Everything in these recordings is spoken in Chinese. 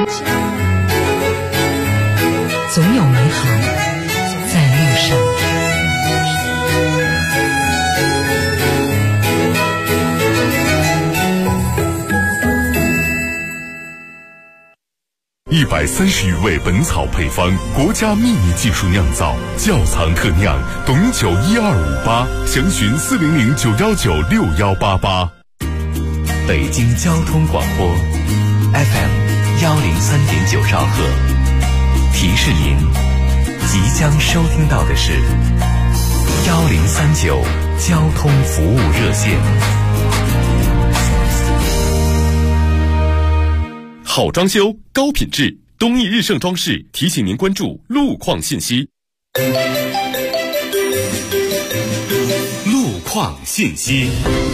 情，总有美好在路上。 130余味本草配方，国家秘密技术酿造，窖藏特酿，董酒1258，详询400-919-6188。 北京交通广播 FM 103.9兆赫，提示您，即将收听到的是1039交通服务热线。 好装修，高品质，东义日盛装饰提醒您关注路况信息。路况信息。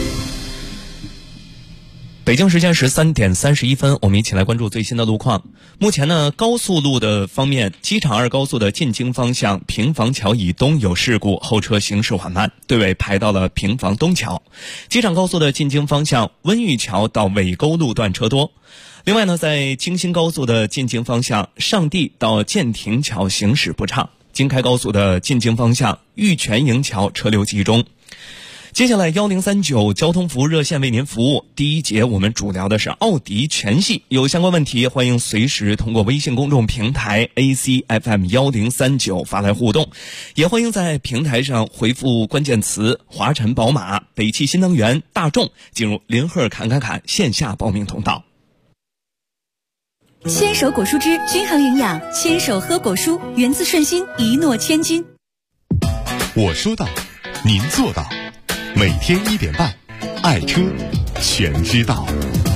北京时间13点31分，我们一起来关注最新的路况。目前呢，高速路的方面，机场2高速的进京方向平房桥以东有事故，后车行驶缓慢，队尾排到了平房东桥。机场高速的进京方向温榆桥到尾沟路段车多。另外呢，在京新高速的进京方向上地到建亭桥行驶不畅，京开高速的进京方向玉泉营桥车流集中。接下来1039交通服务热线为您服务。第一节我们主聊的是奥迪全系，有相关问题欢迎随时通过微信公众平台 ACFM1039 发来互动，也欢迎在平台上回复关键词华晨宝马、北汽新能源、大众，进入林赫侃线下报名通道。 牵手果蔬汁均衡营养，牵手喝果蔬，源自顺心，一诺千金。 我说到，您做到。每天1点半，爱车全知道。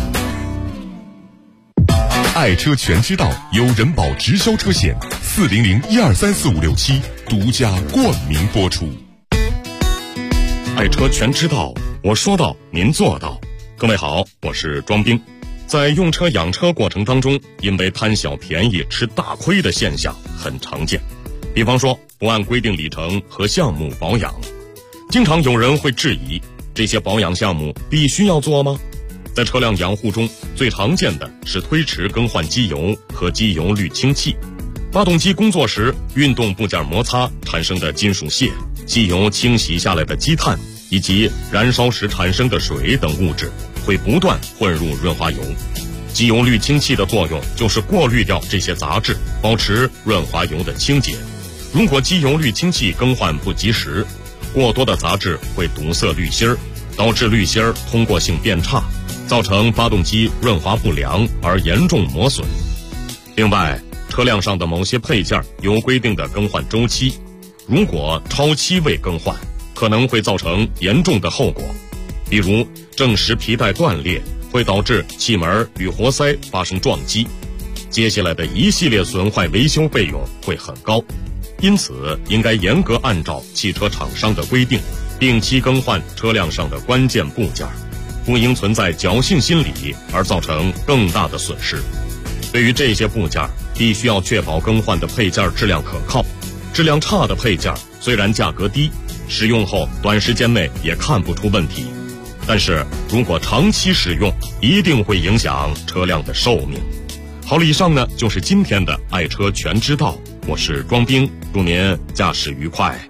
爱车全知道由人保直销车险400-1234567独家冠名播出。爱车全知道，我说到，您做到。各位好，我是庄兵。在用车养车过程当中，因为贪小便宜吃大亏的现象很常见，比方说不按规定里程和项目保养。经常有人会质疑，这些保养项目必须要做吗？在车辆养护中，最常见的是推迟更换机油和机油滤清器。发动机工作时运动部件摩擦产生的金属屑、机油清洗下来的积碳以及燃烧时产生的水等物质会不断混入润滑油。机油滤清器的作用就是过滤掉这些杂质，保持润滑油的清洁。如果机油滤清器更换不及时，过多的杂质会堵塞滤芯儿，导致滤芯儿通过性变差，造成发动机润滑不良而严重磨损。另外，车辆上的某些配件有规定的更换周期，如果超期未更换，可能会造成严重的后果，比如正时皮带断裂，会导致气门与活塞发生撞击。接下来的一系列损坏维修费用会很高。因此，应该严格按照汽车厂商的规定，定期更换车辆上的关键部件，不应存在侥幸心理而造成更大的损失。对于这些部件，必须要确保更换的配件质量可靠。质量差的配件虽然价格低，使用后短时间内也看不出问题，但是如果长期使用，一定会影响车辆的寿命。好了，以上呢就是今天的爱车全知道，我是庄兵，祝您驾驶愉快。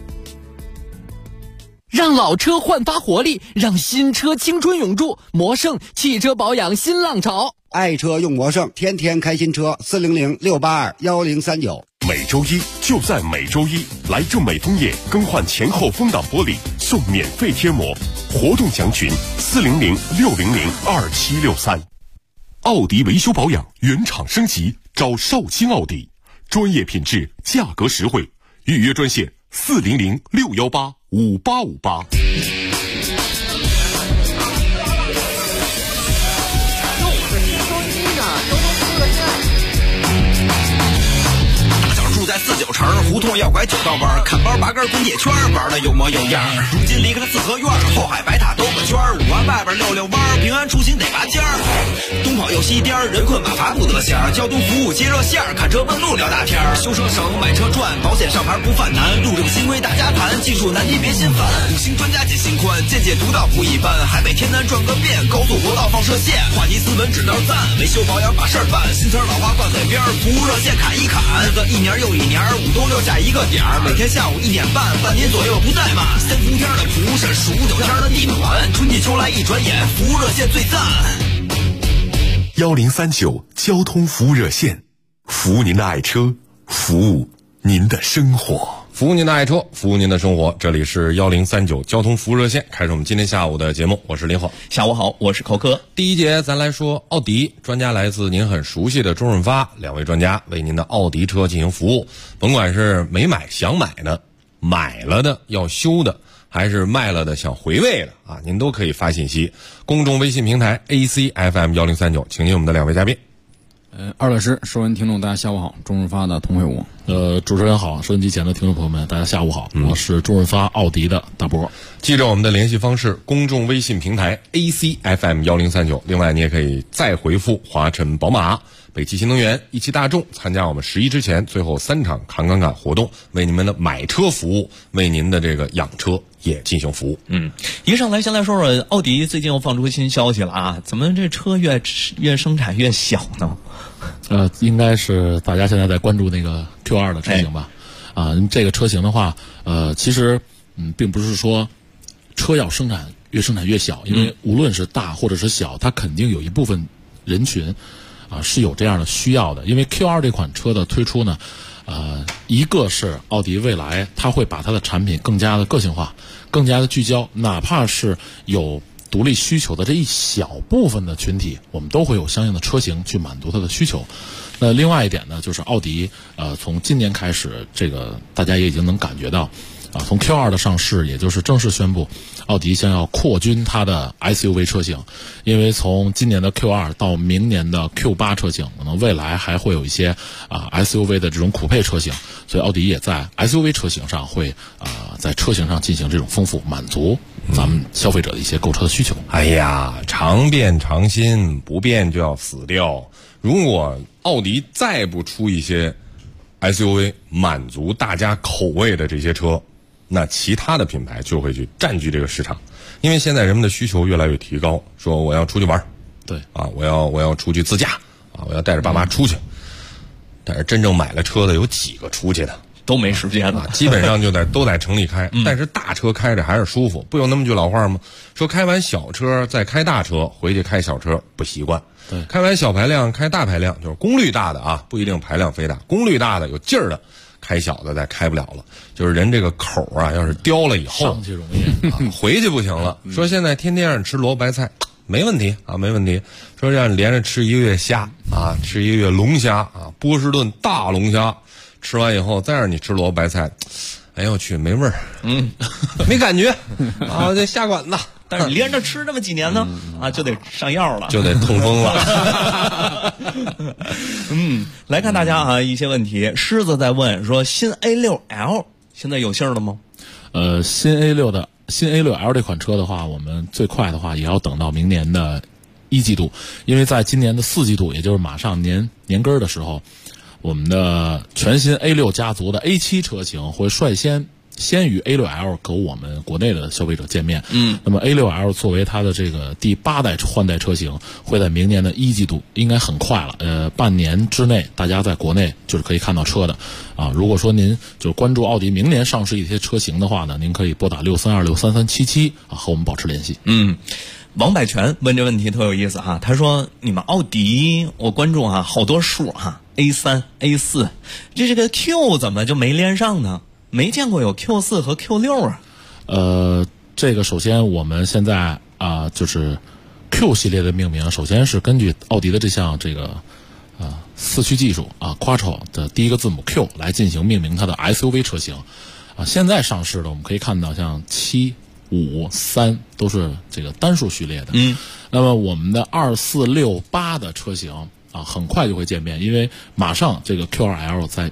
让老车焕发活力，让新车青春永驻。魔胜汽车保养新浪潮， 爱车用魔胜，天天开新车。400-682-1039。 每周一就在每周一，来正美枫叶更换前后风挡玻璃送免费贴膜，活动详询400-600-2763。奥迪维修保养原厂升级，找绍兴奥迪，专业品质，价格实惠，预约专线400-618-5858。 想住在49城湖胡同要拐9道弯，看包8根工业圈，玩的有模有样。如今离开了四合院，后海白塔兜个圈，5环外边溜弯，平安出行得拔尖儿。东跑又西颠，人困马乏不得闲，交通服务接热线，看车问路聊大天，修车省买车赚，保险上牌不犯难，路政新规大家谈，技术难题别心烦，5星专家解心宽，见解独到不一般，海北天南转个遍，高速国道放射线，话题斯文指导赞，维修保养把事儿办，新词老话挂嘴边，服务热线砍一砍，日子1年又1年，5冬6夏一个点儿，每天下午1点半，半年左右不怠慢，3伏天的服务是数9天的地暖，春季秋来一转眼，服务热线最赞。 1039交通服务热线，服务您的爱车，服务您的生活。 服务您的爱车，服务您的生活。这里是1039交通服务热线，开始我们今天下午的节目。我是林浩。 下午好，我是寇哥。 第一节咱来说奥迪，专家来自您很熟悉的周润发，两位专家为您的奥迪车进行服务，甭管是没买想买的，买了的要修的，还是卖了的想回味的啊，您都可以发信息。公众微信平台 ACFM1039，请进我们的两位嘉宾。 二老师，收音听众大家下午好，周润发的童慧武。主持人好，收音机前的听众朋友们大家下午好，我是周润发奥迪的大波。 记着我们的联系方式，公众微信平台 ACFM1039，另外你也可以再回复华晨宝马、北汽新能源、一汽大众，参加我们11之前最后3场砍活动，为你们的买车服务，为您的这个养车也进行服务。 一上来先来说说奥迪最近又放出新消息了啊，怎么这车越生产越小呢？ 应该是大家现在在关注那个 Q2 的车型吧？这个车型的话，其实并不是说车要生产越小，因为无论是大或者是小，它肯定有一部分人群是有这样的需要的。因为 Q2 这款车的推出呢，一个是奥迪未来它会把它的产品更加的个性化，更加的聚焦，哪怕是有独立需求的这一小部分的群体，我们都会有相应的车型去满足它的需求。那另外一点呢，就是奥迪从今年开始，这个大家也已经能感觉到从 Q2 的上市，也就是正式宣布奥迪将要扩军它的 SUV 车型，因为从今年的 Q2 到明年的 Q8 车型，可能未来还会有一些SUV 的这种酷配车型，所以奥迪也在 SUV 车型上会在车型上进行这种丰富，满足咱们消费者的一些购车的需求。 哎呀，常变常新，不变就要死掉。如果奥迪再不出一些 SUV 满足大家口味的这些车，那其他的品牌就会去占据这个市场。因为现在人们的需求越来越提高，说我要出去玩， 对我要出去自驾我要带着爸妈出去。但是真正买了车的有几个出去的？ 都没时间了， 基本上都在城里开。但是大车开着还是舒服，不有那么句老话吗？说开完小车再开大车，回去开小车不习惯。 对， 开完小排量开大排量，就是功率大的不一定排量非大，功率大的有劲儿的，开小的再开不了了。就是人这个口要是刁了以后， 上去容易回去不行了。说现在天天让你吃萝卜白菜，没问题没问题。说让你连着吃1个月虾吃1个月龙虾波士顿大龙虾，吃完以后再让你吃萝卜白菜，哎呦我去，没味儿，没感觉这下馆子。 但是连着吃这么几年呢，就得上药了， 就得痛风了。 来看大家一些问题。狮子在问说，新 A6L 现在有信儿了吗？ 新 A6L 这款车的话，我们最快的话也要等到明年的1季度，因为在今年的4季度，也就是马上年根儿的时候，我们的全新 A6 家族的 A7 车型会率先与 A6L 和我们国内的消费者见面。那么 A6L 作为它的这个第8代换代车型，会在明年的1季度，应该很快了，半年之内，大家在国内就是可以看到车的如果说您就是关注奥迪明年上市一些车型的话呢，您可以拨打632633377和我们保持联系。 王百全问这问题特有意思他说你们奥迪我关注好多数A3 A4， 这个 Q 怎么就没连上呢？没见过有 Q4 和 Q6 这个首先我们现在就是 Q 系列的命名，首先是根据奥迪的这项这个4驱技术Quattro 的第一个字母 Q 来进行命名它的 SUV 车型现在上市的我们可以看到像7、5、3都是这个单数序列的。那么我们的2、4、6、8的车型很快就会见面，因为马上这个 Q2L 在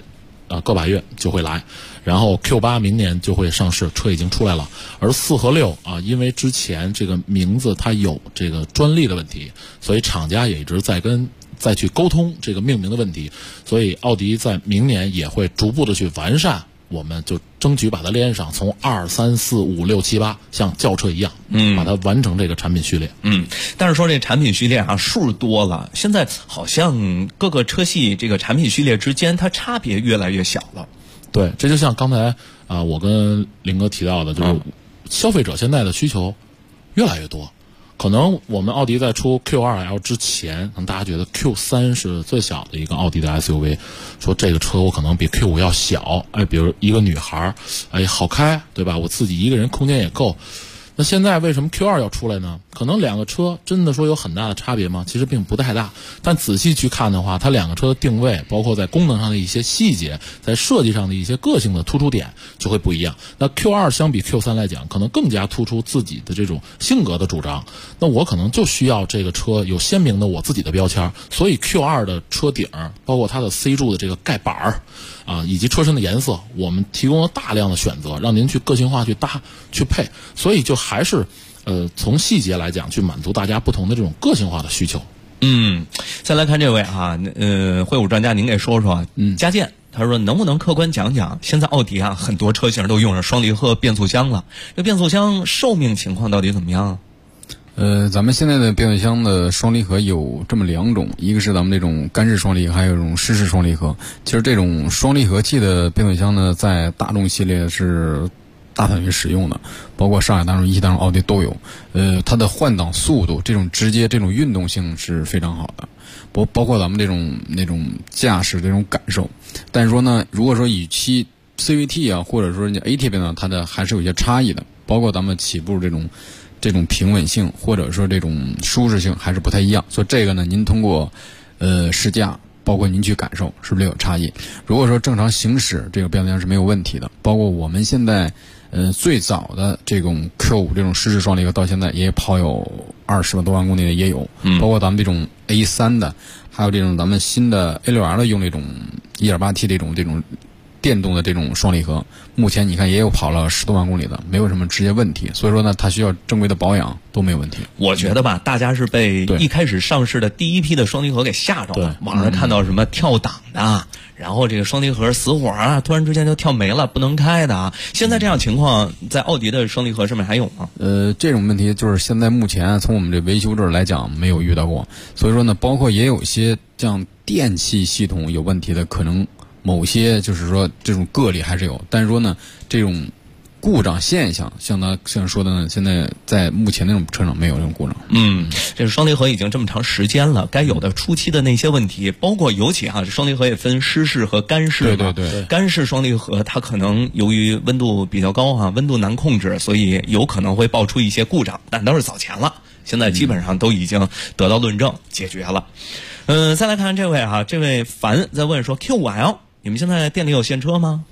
个把月就会来，然后 Q8 明年就会上市，车已经出来了。而4和6因为之前这个名字它有这个专利的问题，所以厂家也一直再去沟通这个命名的问题，所以奥迪在明年也会逐步的去完善，我们就争取把它连上，从2、3、4、5、6、7、8像轿车一样，把它完成这个产品序列。 但是说这产品序列数多了，现在好像各个车系这个产品序列之间它差别越来越小了。 对，这就像刚才我跟林哥提到的，就是消费者现在的需求越来越多。可能我们奥迪在出 Q2L 之前，可能大家觉得 Q3 是最小的一个奥迪的 SUV， 说这个车我可能比 Q5 要小，比如一个女孩，好开，对吧？我自己一个人空间也够。那现在为什么 Q2 要出来呢？可能两个车真的说有很大的差别吗？其实并不太大，但仔细去看的话，它两个车的定位，包括在功能上的一些细节，在设计上的一些个性的突出点就会不一样。那 Q2 相比 Q3 来讲，可能更加突出自己的这种性格的主张。那我可能就需要这个车有鲜明的我自己的标签，所以 Q2 的车顶，包括它的 C 柱的这个盖板以及车身的颜色，我们提供了大量的选择，让您去个性化去搭去配，所以就还是从细节来讲去满足大家不同的这种个性化的需求。 再来看这位会务专家，您给说说，佳健他说能不能客观讲讲，现在奥迪很多车型都用上双离合变速箱了，这变速箱寿命情况到底怎么样？ 咱们现在的变速箱的双离合有这么2种，一个是咱们这种干式双离合，还有一种湿式双离合。其实这种双离合器的变速箱呢，在大众系列是大范围使用的，包括上海大众、一汽大众、奥迪都有。它的换挡速度，这种直接、这种运动性是非常好的，包括咱们这种那种驾驶这种感受。但是说呢，如果说与其 CVT 或者说 AT 变速箱，它的还是有些差异的，包括咱们起步这种平稳性或者说这种舒适性还是不太一样，所以这个呢，您通过试驾，包括您去感受，是不是有差异？如果说正常行驶，这个变速箱是没有问题的。包括我们现在最早的这种 Q5 这种湿式双离合，到现在也跑有20多万公里的也有，包括咱们这种 A3 的，还有这种咱们新的 A6L 用这种 1.8T 这种电动的这种双离合，目前你看也有跑了10多万公里的，没有什么直接问题。所以说呢，它需要正规的保养都没有问题。 我觉得吧，大家是被一开始上市的第一批的双离合给吓着了。网上看到什么跳档的，然后这个双离合死火突然之间就跳没了，不能开的。现在这样情况在奥迪的双离合上面还有吗？ 这种问题就是现在目前从我们这维修这儿来讲没有遇到过。所以说呢，包括也有一些这样电气系统有问题的，可能某些就是说这种个例还是有，但是说呢，这种故障现象，像说的呢，现在在目前那种车上没有这种故障。 这个双离合已经这么长时间了，该有的初期的那些问题，包括尤其这双离合也分湿式和干式。 对。 干式双离合它可能由于温度比较高温度难控制，所以有可能会爆出一些故障，但都是早前了，现在基本上都已经得到论证解决了。再来看这位这位凡在问说 Q5L。你们现在店里有现车吗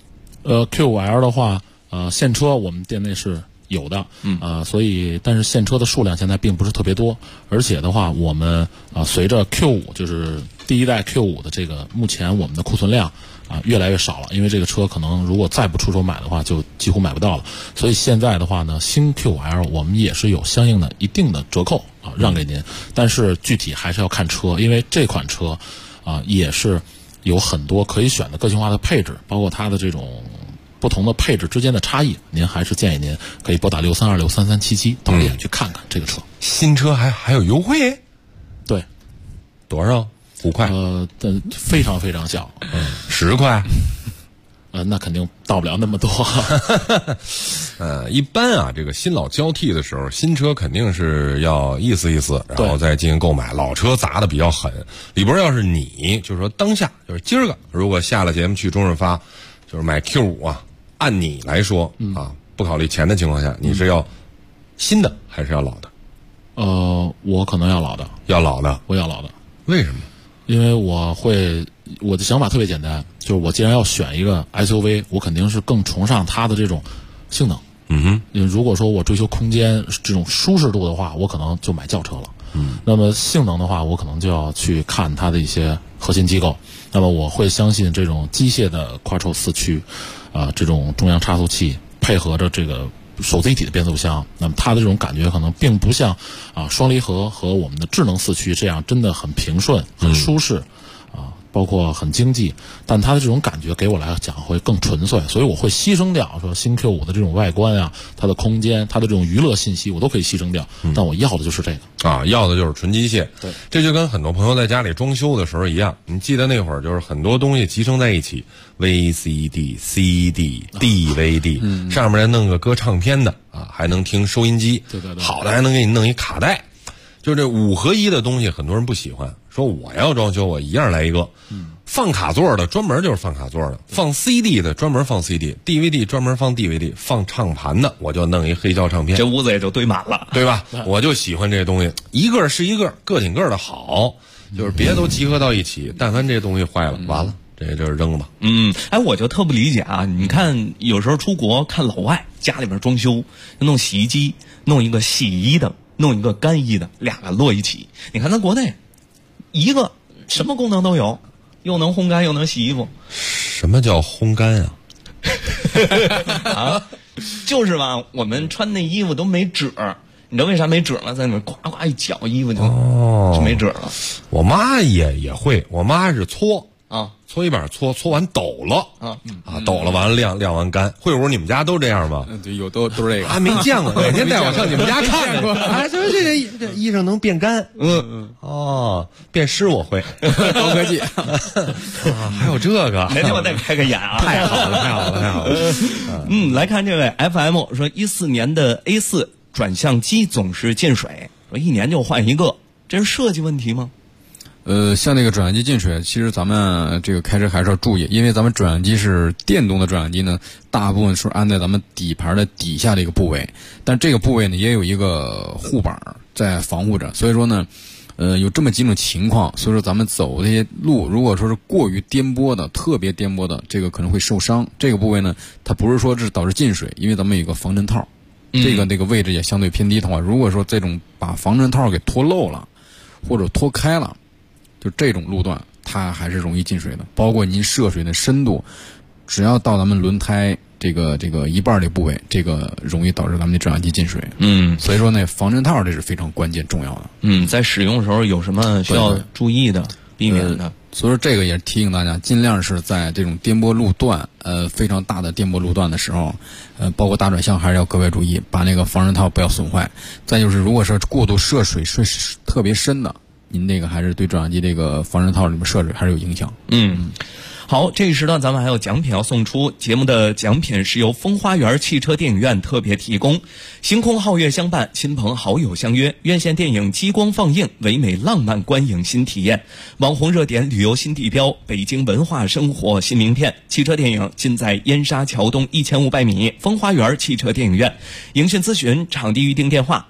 ？Q5L 的话，现车我们店内是有的，所以但是现车的数量现在并不是特别多，而且的话，我们随着 Q5 就是第一代 Q5 的这个，目前我们的库存量越来越少了，因为这个车可能如果再不出手买的话，就几乎买不到了。所以现在的话呢，新 Q5L 我们也是有相应的一定的折扣让给您，但是具体还是要看车，因为这款车也是有很多可以选的个性化的配置，包括它的这种不同的配置之间的差异，您还是建议您可以拨打632633377到店去看看这个车。 新车还有优惠？ 对， 多少？5块？ 非常非常小 ，10块。 那肯定到不了那么多。 一般这个新老交替的时候，新车肯定是要意思，然后再进行购买。老车砸的比较狠。李博，要是你就是说当下就是今儿个，如果下了节目去中润发，就是买 Q5按你来说不考虑钱的情况下，你是要新的还是要老的？ 我可能要老的。 要老的？ 我要老的。 为什么？ 因为我的想法特别简单，就是我既然要选一个 SUV， 我肯定是更崇尚它的这种性能。如果说我追求空间这种舒适度的话，我可能就买轿车了。 那么性能的话，我可能就要去看它的一些核心机构。那么我会相信这种机械的 Quattro 4驱，这种中央差速器配合着这个手自一体的变速箱，那么它的这种感觉可能并不像双离合和我们的智能4驱这样真的很平顺、很舒适。包括很经济，但它的这种感觉给我来讲会更纯粹，所以我会牺牲掉说新 Q5 的这种外观啊，它的空间，它的这种娱乐信息我都可以牺牲掉，但我要的就是这个要的就是纯机械。 对， 这就跟很多朋友在家里装修的时候一样，你记得那会儿就是很多东西集成在一起 ，VCD、CD、DVD，上面再弄个搁唱片的还能听收音机， 对， 好的还能给你弄一卡带。就这5合1的东西，很多人不喜欢，说我要装修，我一样来一个。放卡座的专门就是放卡座的，放 CD 的专门放 CD，DVD 专门放 DVD， 放唱盘的我就弄一黑胶唱片， 这屋子也就堆满了， 对吧？我就喜欢这东西，一个是一个，个挺个的好，就是别都集合到一起，但凡这东西坏了，完了，这就是扔吧。 我就特不理解啊！你看，有时候出国看老外家里边装修，弄洗衣机，弄一个洗衣的。弄一个干衣的，2个摞一起。你看咱国内，一个什么功能都有，又能烘干又能洗衣服。 什么叫烘干就是吧，我们穿那衣服都没褶，你知道为啥没褶吗？在里面呱呱一搅，衣服就没褶了。 我妈也会，我妈是搓搓衣板搓完抖了抖了完了晾完干。慧茹，你们家都这样吗？ 对，有都是这个。 还没见过，哪天带我上你们家看过。这衣裳能变干？变湿我会。 高科技还有这个？ 哪天我再开个眼啊！ 太好了。 来看这位 FM 说，14年的 A4 转向机总是进水，说1年就换一个，这是设计问题吗？ 像那个转向机进水，其实咱们这个开车还是要注意，因为咱们转向机是电动的转向机呢，大部分是安在咱们底盘的底下的一个部位，但这个部位呢也有一个护板在防护着，所以说呢，有这么几种情况，所以说咱们走这些路，如果说是过于颠簸的、特别颠簸的，这个可能会受伤。这个部位呢，它不是说是导致进水，因为咱们有一个防震套，这个位置也相对偏低的话，如果说这种把防震套给脱漏了，或者脱开了。就这种路段，它还是容易进水的。包括您涉水的深度，只要到咱们轮胎这个一半的部位，这个容易导致咱们的转向机进水。所以说呢，防震套这是非常关键重要的。 在使用的时候有什么需要注意的、避免的？ 所以说这个也提醒大家，尽量是在这种颠簸路段，非常大的颠簸路段的时候，包括大转向还是要格外注意，把那个防震套不要损坏。再就是，如果是过度涉水特别深的。您那个还是对转向机这个防震套里面涉水还是有影响。 好，这一时段咱们还有奖品要送出，节目的奖品是由风花园汽车电影院特别提供，星空皓月相伴，亲朋好友相约，院线电影激光放映，唯美浪漫观影新体验，网红热点旅游新地标，北京文化生活新名片，汽车电影尽在燕莎桥东1500米风花园汽车电影院。营讯咨询场地预订电话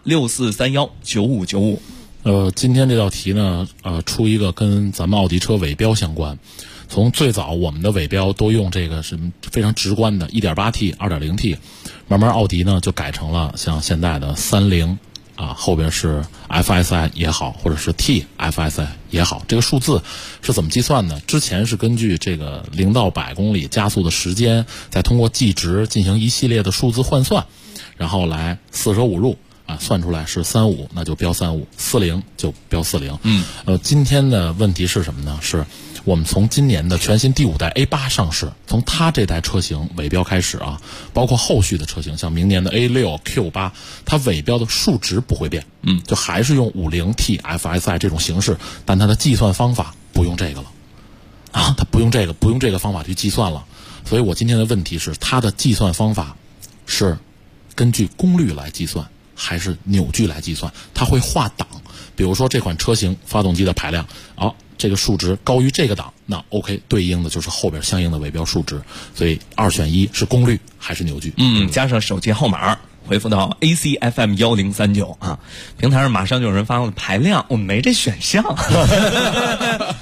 64319595。 今天这道题呢，出一个跟咱们奥迪车尾标相关。从最早我们的尾标都用这个是非常直观的 1.8T、2.0T， 慢慢奥迪呢就改成了像现在的30后边是 FSI 也好，或者是 TFSI 也好，这个数字是怎么计算的？之前是根据这个0到100公里加速的时间，再通过计值进行一系列的数字换算，然后来4舍5入。算出来是35，那就标35；40就标40。今天的问题是什么呢？是我们从今年的全新第5代 A8 上市，从它这代车型尾标开始包括后续的车型，像明年的 A6、Q8， 它尾标的数值不会变，就还是用50T FSI 这种形式，但它的计算方法不用这个了，它不用这个方法去计算了。所以我今天的问题是，它的计算方法是根据功率来计算。还是扭矩来计算，它会划档。比如说这款车型发动机的排量，这个数值高于这个档，那 OK， 对应的就是后边相应的尾标数值。所以2选1是功率还是扭矩？ 加上手机号码，回复到 ACFM 1039平台上马上就有人发了排量，我们没这选项。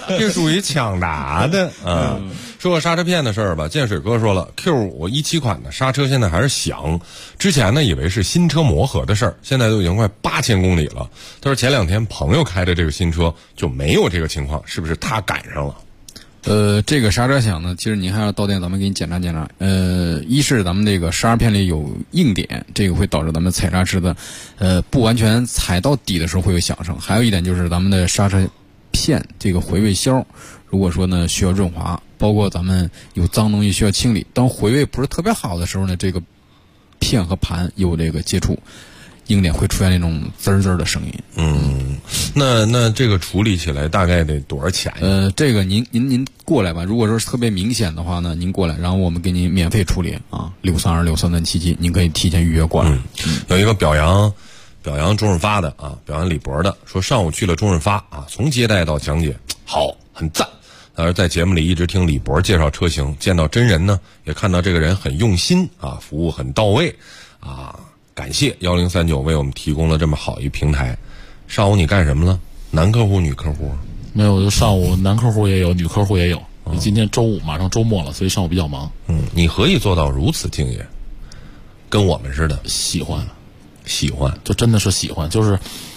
这属于抢答的啊。说个刹车片的事儿吧，建水哥说了 ，Q5 17款的刹车现在还是响，之前呢以为是新车磨合的事儿，现在都已经快8000公里了。他说前2天朋友开的这个新车就没有这个情况，是不是他赶上了？ 这个刹车响呢，其实您还要到店咱们给你检查检查。一是咱们这个刹车片里有硬点，这个会导致咱们踩刹时的，不完全踩到底的时候会有响声。还有一点就是咱们的刹车片这个回位销，如果说呢需要润滑，包括咱们有脏东西需要清理，当回位不是特别好的时候呢，这个片和盘有这个接触，硬点会出现那种滋儿滋儿的声音。 那这个处理起来大概得多少钱？ 这个您过来吧。如果说是特别明显的话呢，您过来，然后我们给您免费处理啊。6326377，您可以提前预约过来。 有一个表扬周润发的啊，表扬李博的，说上午去了周润发啊，从接待到讲解，好，很赞。而在节目里一直听李博介绍车型，见到真人呢，也看到这个人很用心啊，服务很到位啊。感谢1039为我们提供了这么好一平台。上午你干什么了？男客户、女客户？ 没有，就上午男客户也有，女客户也有。今天周五，马上周末了，所以上午比较忙。 你何以做到如此敬业？跟我们似的， 喜欢， 就真的是喜欢，就是，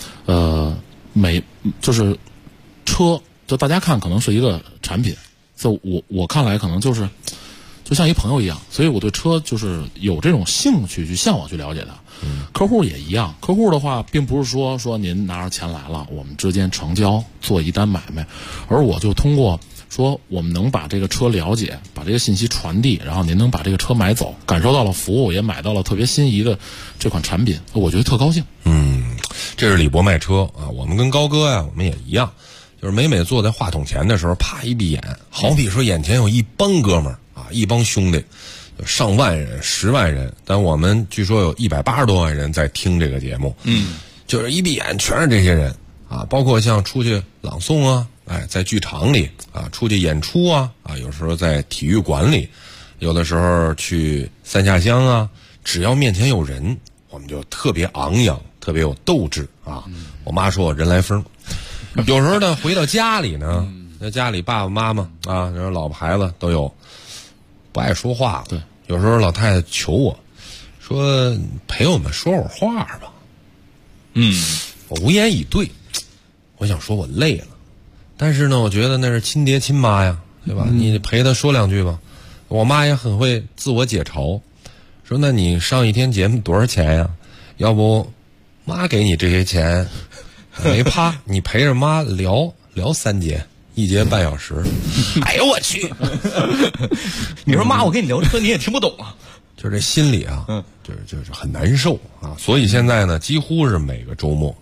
就是车，就大家看可能是一个产品，在我看来可能就是就像一朋友一样，所以我对车就是有这种兴趣去向往去了解它。客户也一样，客户的话并不是说您拿着钱来了，我们之间成交做一单买卖，而我就通过说我们能把这个车了解，把这个信息传递，然后您能把这个车买走，感受到了服务，也买到了特别心仪的这款产品，我觉得特高兴。 这是李博卖车啊，我们跟高哥呀，我们也一样，就是每坐在话筒前的时候，啪一闭眼，好比说眼前有一帮哥们儿啊，一帮兄弟。上万人、10万人，但我们据说有180多万人在听这个节目。就是一闭眼全是这些人啊，包括像出去朗诵啊，在剧场里啊，出去演出啊，有时候在体育馆里，有的时候去三下乡啊，只要面前有人，我们就特别昂扬，特别有斗志啊。我妈说我人来疯。有时候呢，回到家里呢，在家里爸爸妈妈啊，然后老婆孩子都有。不爱说话了， 对， 有时候老太太求我，说陪我们说会儿话吧。我无言以对。我想说我累了，但是呢，我觉得那是亲爹亲妈呀，对吧？你陪他说2句吧。我妈也很会自我解嘲，说那你上一天节目多少钱呀？要不妈给你这些钱，没怕你陪着妈聊3节。1节半小时，哎呦我去！ 你说妈，我跟你聊车你也听不懂啊， 就这心里啊，就是很难受啊。所以现在呢，几乎是每个周末，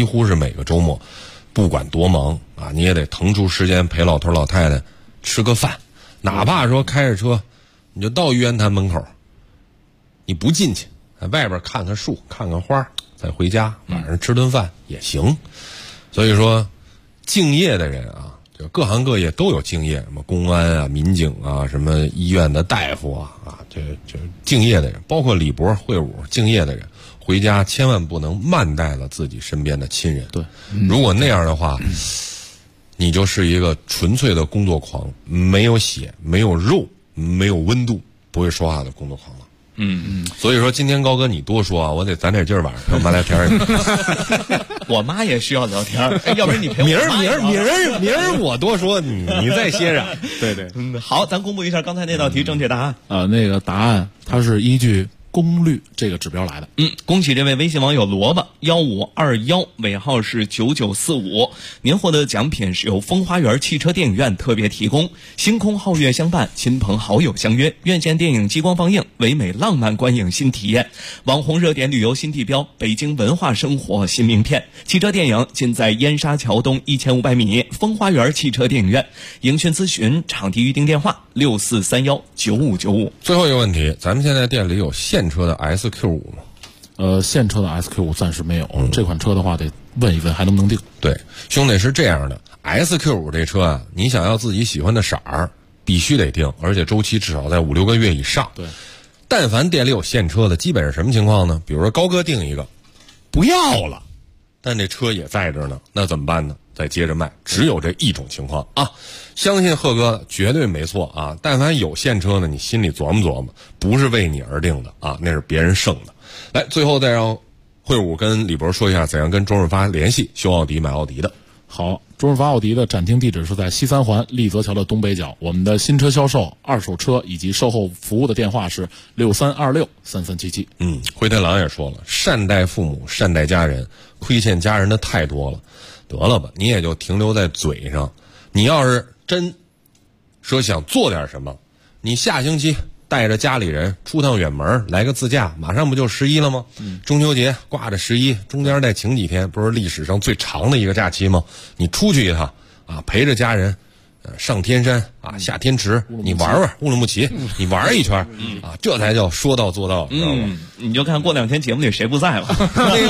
不管多忙啊，你也得腾出时间陪老头老太太吃个饭，哪怕说开着车，你就到玉渊潭门口，你不进去，在外边看看树，看看花，再回家，晚上吃顿饭也行。所以说，敬业的人啊。各行各业都有敬业，什么公安啊、民警啊、什么医院的大夫啊，这敬业的人，包括李博、会武敬业的人，回家千万不能慢待了自己身边的亲人。 对， 如果那样的话，你就是一个纯粹的工作狂，没有血、没有肉、没有温度、不会说话的工作狂了。所以说今天高哥你多说啊，我得攒点劲儿晚上陪我妈聊天儿。 我妈也需要聊天儿，要不然你陪我明儿我多说你再歇着。 对，好，咱公布一下刚才那道题正确答案。 那个答案它是依据功率这个指标来的。 恭喜这位微信网友萝卜1521，尾号是9945，您获得奖品是由风花园汽车电影院特别提供，星空皓月相伴，亲朋好友相约，院线电影激光放映，唯美浪漫观影新体验，网红热点旅游新地标，北京文化生活新名片，汽车电影尽在燕莎桥东1500米风花园汽车电影院，影讯咨询场地预订电话64319595。 最后一个问题，咱们现在店里有现车的 SQ5 吗？ 现车的 SQ5 暂时没有，这款车的话得问一问还能不能定。 对，兄弟是这样的 ，SQ5 这车啊，你想要自己喜欢的色儿，必须得定，而且周期至少在5-6个月以上。 对， 但凡店里有现车的，基本是什么情况呢？比如说高哥定一个，不要了， 但这车也在这呢，那怎么办呢？再接着卖，只有这一种情况啊！相信贺哥绝对没错啊！但凡有现车呢，你心里琢磨琢磨，不是为你而定的啊，那是别人剩的。来，最后再让会武跟李博说一下怎样跟周润发联系修奥迪买奥迪的。 好，周润发奥迪的展厅地址是在西三环立泽桥的东北角。我们的新车销售、二手车以及售后服务的电话是63263377。 灰太狼也说了，善待父母，善待家人，亏欠家人的太多了。得了吧，你也就停留在嘴上。你要是真说想做点什么，你下星期带着家里人出趟远门，来个自驾，马上不就11了吗？中秋节挂着11，中间再请几天，不是历史上最长的一个假期吗？你出去一趟啊，陪着家人上天山啊，下天池，你玩玩乌鲁木齐，你玩一圈啊，这才叫说到做到，知道吗？ 你就看过2天节目里谁不在了。 那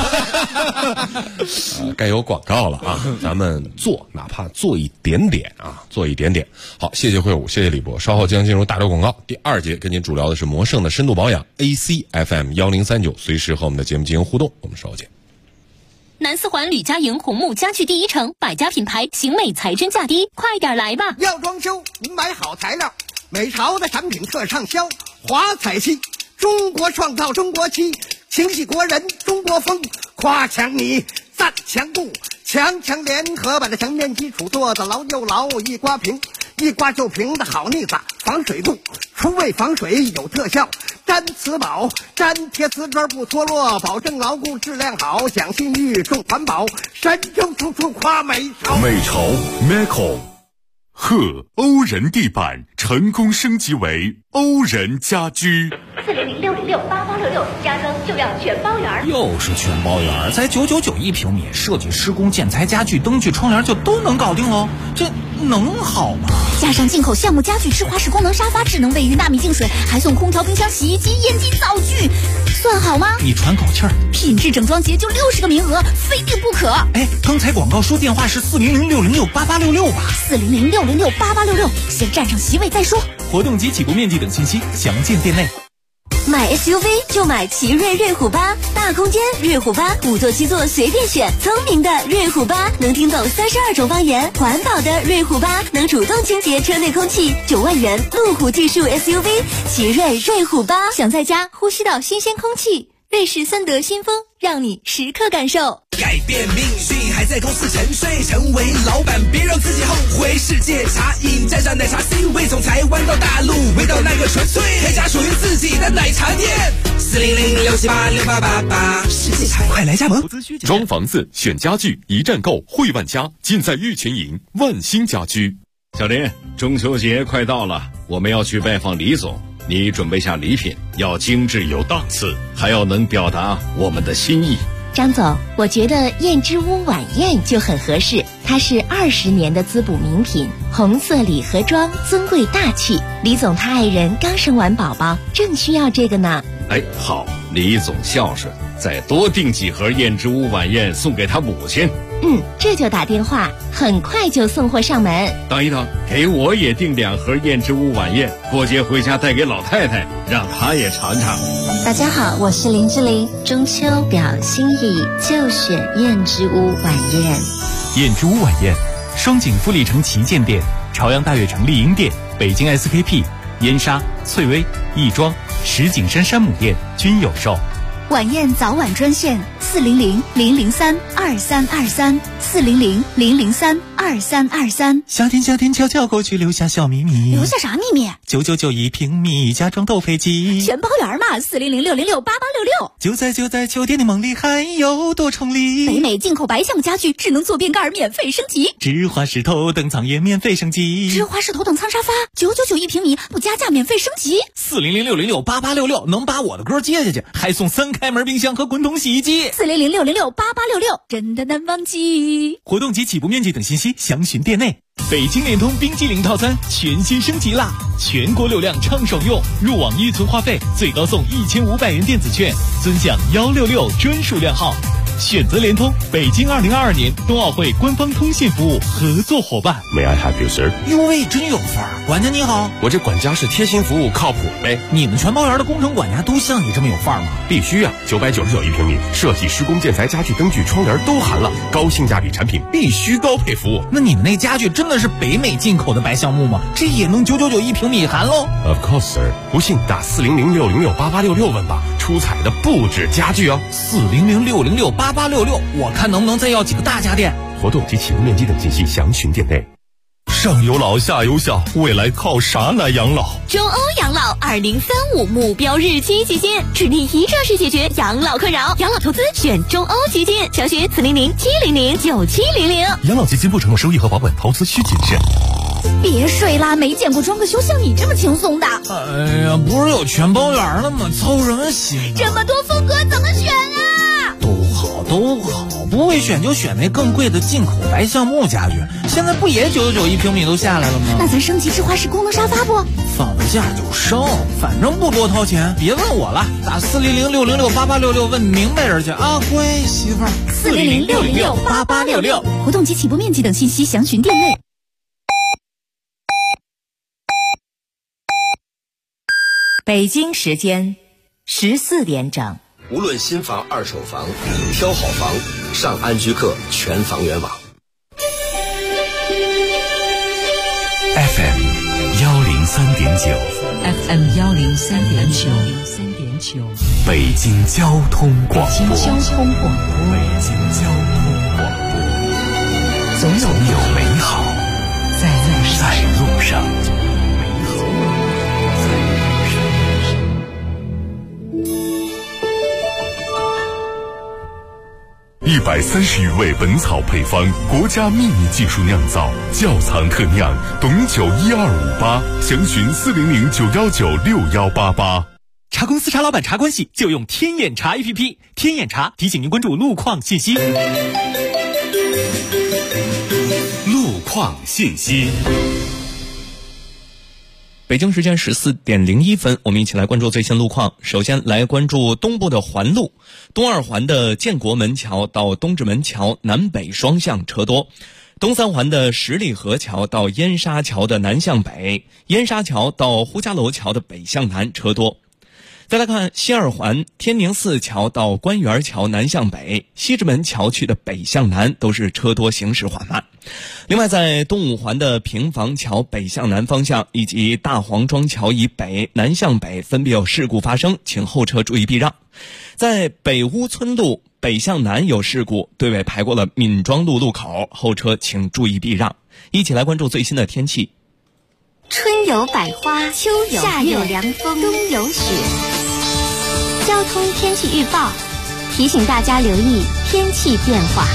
个该有广告了啊！咱们做，哪怕做一点点啊，做一点点。好，谢谢会武，谢谢李博。稍后将进入大流广告。第2节跟您主聊的是魔圣的深度保养 ，AC FM 1039，随时和我们的节目进行互动。我们稍后见。 南四环吕家营红木家具第一城，百家品牌，型美材真价低，快点来吧！ 要装修，您买好材料，美潮的产品特畅销，华彩漆，中国创造中国漆，情系国人中国风，夸强你，赞强固，强强联合把这墙面基础做得牢又牢，一刮平，一刮就平的好腻子，防水度，除味防水有特效，粘瓷宝，粘贴瓷砖不脱落，保证牢固质量好，讲信誉重环保，神州处处夸美潮。 美潮 Meco， 欧人地板成功升级为欧人家居。 400-606-8866，加装就要全包圆。 又是全包圆，才999一平米，设计、施工、建材、家具、灯具、窗帘就都能搞定喽，这能好吗？ 加上进口橡木家具、智华式功能沙发、智能卫浴、纳米净水，还送空调、冰箱、洗衣机、烟机、灶具，算好吗？ 你喘口气儿， 品质整装节就60个名额，非订不可。 哎，刚才广告说电话是400-606-8866吧 ？400-606-8866，先占上席位再说。 活动及起步面积等信息详见店内。 买 SUV 就买奇瑞瑞虎8，大空间瑞虎8，5座7座随便选，聪明的瑞虎8能听懂32种方言，环保的瑞虎8能主动清洁车内空气，9万元路虎技术 SUV 奇瑞瑞虎8， 想在家呼吸到新鲜空气，瑞士森德新风让你时刻感受。 改变命运还在公司沉睡，成为老板别让自己后悔。世界茶饮沾上奶茶 C 位，从台湾到大陆，味道那个纯粹，开家属于自己的奶茶店。400-678-6888，世界茶快来加盟。 装房子选家具一站购汇万家，尽在玉群营万兴家居。 小林，中秋节快到了，我们要去拜访李总，你准备下礼品，要精致有档次，还要能表达我们的心意。 张总，我觉得燕之屋晚宴就很合适，它是20年的滋补名品，红色礼盒装，尊贵大气。李总他爱人刚生完宝宝，正需要这个呢。 哎，好，李总孝顺，再多订几盒燕之屋晚宴送给他母亲。 这就打电话，很快就送货上门。 等一等，给我也订2盒燕之屋晚宴，过节回家带给老太太，让她也尝尝。 大家好，我是林志玲，中秋表心意就选燕之屋晚宴。 燕之屋晚宴，双井富力城旗舰店、朝阳大悦城丽婴店、北京 SKP、燕莎、翠微、亦庄、石景山山姆店均有售。 晚宴早晚专线400-003-2323，400-003-2323。 夏天悄悄过去，留下小秘密。 留下啥秘密 ？999一平米，家装斗飞机， 全包圆嘛！400-606-8866。 就在酒店的梦里，还有多重礼。 北美进口白橡家具，智能坐便盖免费升级， 芝华士头等舱也免费升级， 芝华士头等舱沙发999一平米，不加价免费升级。 400-606-8866能把我的歌接下去，还送3开门冰箱和滚筒洗衣机。 400-606-8866，真的难忘记。 活动及起步面积等信息详询店内。北京联通冰激凌套餐全新升级啦！全国流量畅爽用，入网预存话费最高送1500元电子券，尊享166专属靓号。 选择联通，北京2022年冬奥会官方通信服务合作伙伴。 May I help you, sir？ 哟喂，真有范儿！管家你好， 我这管家是贴心服务，靠谱呗。 你们全包园的工程管家都像你这么有范儿吗？ 必须啊！999一平米，设计、施工、建材、家具、灯具、窗帘都含了，高性价比产品，必须高配服务。 那你们那家具真的是北美进口的白橡木吗？这也能999一平米含喽 ？Of course, sir。不信打400-606-8866问吧，出彩的不止家具哦。 400-606-8866，我看能不能再要几个大家电。 活动及起步面积等信息详询店内。 上有老下有小，未来靠啥来养老？ 中欧养老2035目标日期基金，致力一站式解决养老困扰。养老投资选中欧基金，详询400-700-9700。 养老基金不承诺收益和保本，投资需谨慎。 别睡啦，没见过装个修像你这么轻松的。 哎呀，不是有全包园了吗？操什么心啊？ 这么多风格怎么选啊？ 都好，不会选就选那更贵的进口白橡木家具。现在不也999一平米都下来了吗？ 那咱升级智华式功能沙发不？ 放价就升，反正不多掏钱。别问我了，打400-606-8866问明白人去啊！乖媳妇儿 ，400-606-8866。活动及起步面积等信息详询店内。 北京时间14点整。 无论新房、二手房，挑好房，上安居客全房源网。 FM 103.9 FM 103.9 北京交通广播。 北京交通广播，总有美好在路上。 130余味本草配方，国家秘密技术酿造，窖藏特酿，董酒12588，详询400-919-6188。 茶公司茶老板茶关系就用天眼茶 APP， 天眼茶提醒您关注路况信息。 路况信息。 北京时间14:01，我们一起来关注最新路况。首先来关注东部的环路，东二环的建国门桥到东直门桥南北双向车多，东三环的十里河桥到燕沙桥的南向北，燕沙桥到呼家楼桥的北向南车多。再来看西二环天宁寺桥到官园桥南向北，西直门桥区的北向南都是车多，行驶缓慢。另外在东五环的平房桥北向南方向以及大黄庄桥以北南向北分别有事故发生，请后车注意避让。在北屋村路北向南有事故，队尾排过了闵庄路路口，后车请注意避让。一起来关注最新的天气。 春有百花，秋有夏有凉风，冬有雪。交通天气预报提醒大家留意天气变化。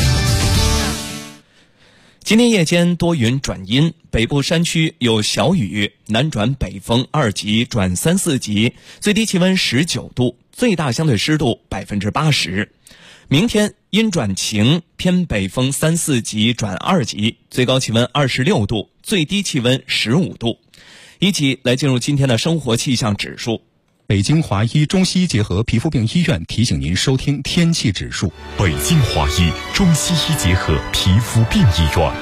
今天夜间多云转阴，北部山区有小雨，南转北风2级转3、4级，最低气温19度，最大相对湿度80%。明天阴转晴，偏北风3、4级转2级，最高气温26度，最低气温15度。一起来进入今天的生活气象指数。 北京华医中西医结合皮肤病医院提醒您收听天气指数。 北京华医中西医结合皮肤病医院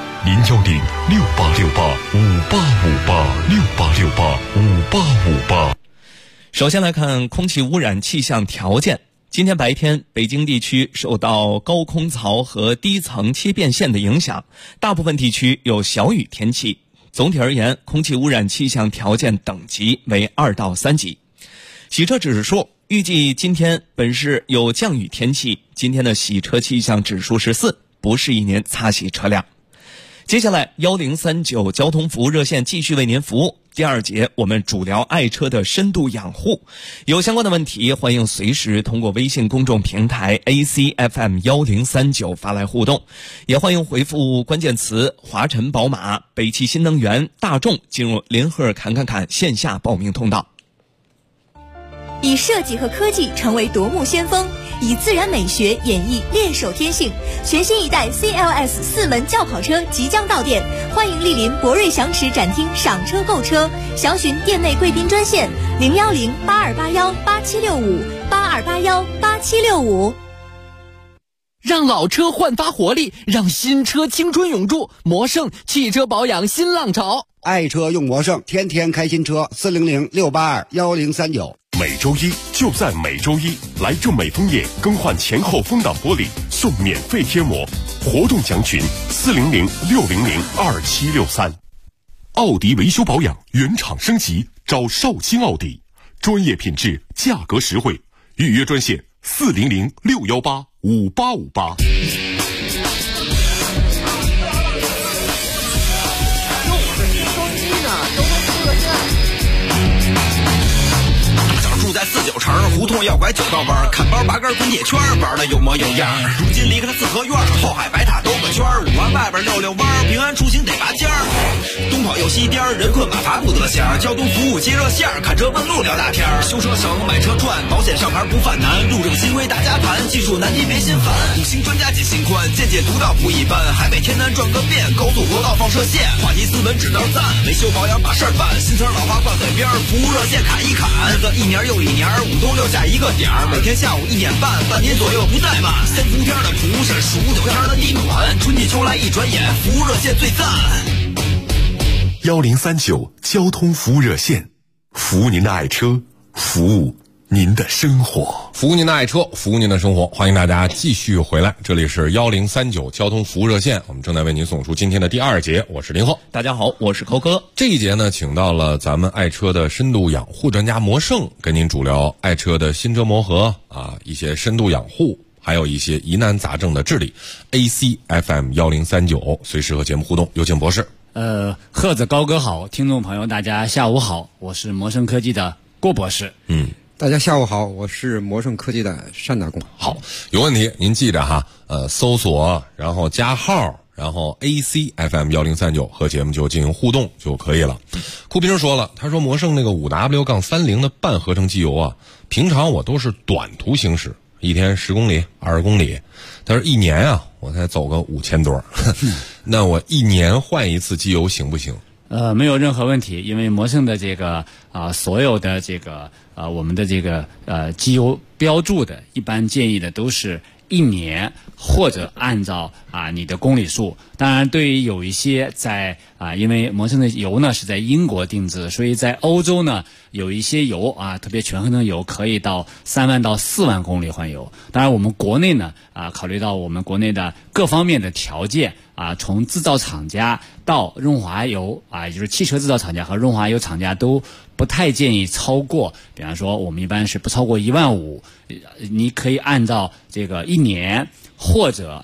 ，010-6868-5858，6868-5858。 首先来看空气污染气象条件。今天白天，北京地区受到高空槽和低层切变线的影响，大部分地区有小雨天气。总体而言，空气污染气象条件等级为2到3级。洗车指数预计今天本市有降雨天气，今天的洗车气象指数是4，不适宜您擦洗车辆。接下来1039交通服务热线继续为您服务。第2节我们主聊爱车的深度养护，有相关的问题欢迎随时通过微信公众平台 ACFM 1039发来互动，也欢迎回复关键词华晨宝马、北汽新能源、大众进入联合侃线下报名通道。 以设计和科技成为夺目先锋，以自然美学演绎猎手天性。全新一代 CLS 4门轿跑车即将到店，欢迎莅临博瑞祥驰展厅赏车购车，详询店内贵宾专线010-8281-8765 8281-8765。 让老车焕发活力，让新车青春永驻。魔胜汽车保养新浪潮， 爱车用魔胜，天天开新车。400-682-1039。 每周一就在每周一，来正美枫叶更换前后风挡玻璃送免费贴膜，活动详群400-600-2763。奥迪维修保养原厂升级，找绍兴奥迪，专业品质，价格实惠，预约专线400-618-5858。 住在49城，胡同要拐9道弯，看包拔根滚铁圈，玩的有模有样。如今离开了四合院，后海白塔兜个圈，5环外边溜溜弯，平安出行得拔尖儿。东跑又西颠，人困马乏不得闲，交通服务接热线，看车问路聊大天。修车省，买车赚，保险上牌不犯难，路政新规大家谈，技术难题别心烦。5星专家解心宽，见解独到不一般，海北天南转个遍，高速国道放射线，话题斯文指道赞，维修保养把事儿办，新词老话挂嘴边，服务热线砍一砍，日子一年又一年，5冬6夏一个点儿，每天下午1点半，半年左右不怠慢。3伏天的蒲是数9天的地暖，春季秋来一转眼，服务热线最赞。 1039交通服务热线，服务您的爱车，服务您的生活， 服务您的爱车，服务您的生活。欢迎大家继续回来，这里是1039交通服务热线，我们正在为您送出今天的第2节，我是林鹤。 大家好，我是寇哥。 这一节呢，请到了咱们爱车的深度养护专家魔胜，跟您主聊爱车的新车磨合啊，一些深度养护，还有一些疑难杂症的治理。ACFM 1039，随时和节目互动，有请博士。 贺子高哥好，听众朋友大家下午好，我是魔胜科技的郭博士。 大家下午好，我是魔胜科技的单大公。 好，有问题您记着哈，搜索然后加号，然后 ACFM 1039和节目就进行互动就可以了。酷斌说了，他说魔胜那个 5W-30 的半合成机油啊，平常我都是短途行驶，一天10公里、20公里，他说一年啊我才走个5000多，那我一年换一次机油行不行？ 没有任何问题，因为魔胜的这个所有的这个我们的这个机油标注的，一般建议的都是1年，或者按照你的公里数。当然，对于有一些在因为魔胜的油呢是在英国定制，所以在欧洲呢有一些油特别全合成油可以到3万到4万公里换油。当然，我们国内呢考虑到我们国内的各方面的条件从制造厂家到润滑油也就是汽车制造厂家和润滑油厂家都不太建议超过，比方说我们一般是不超过1万5，你可以按照这个1年或者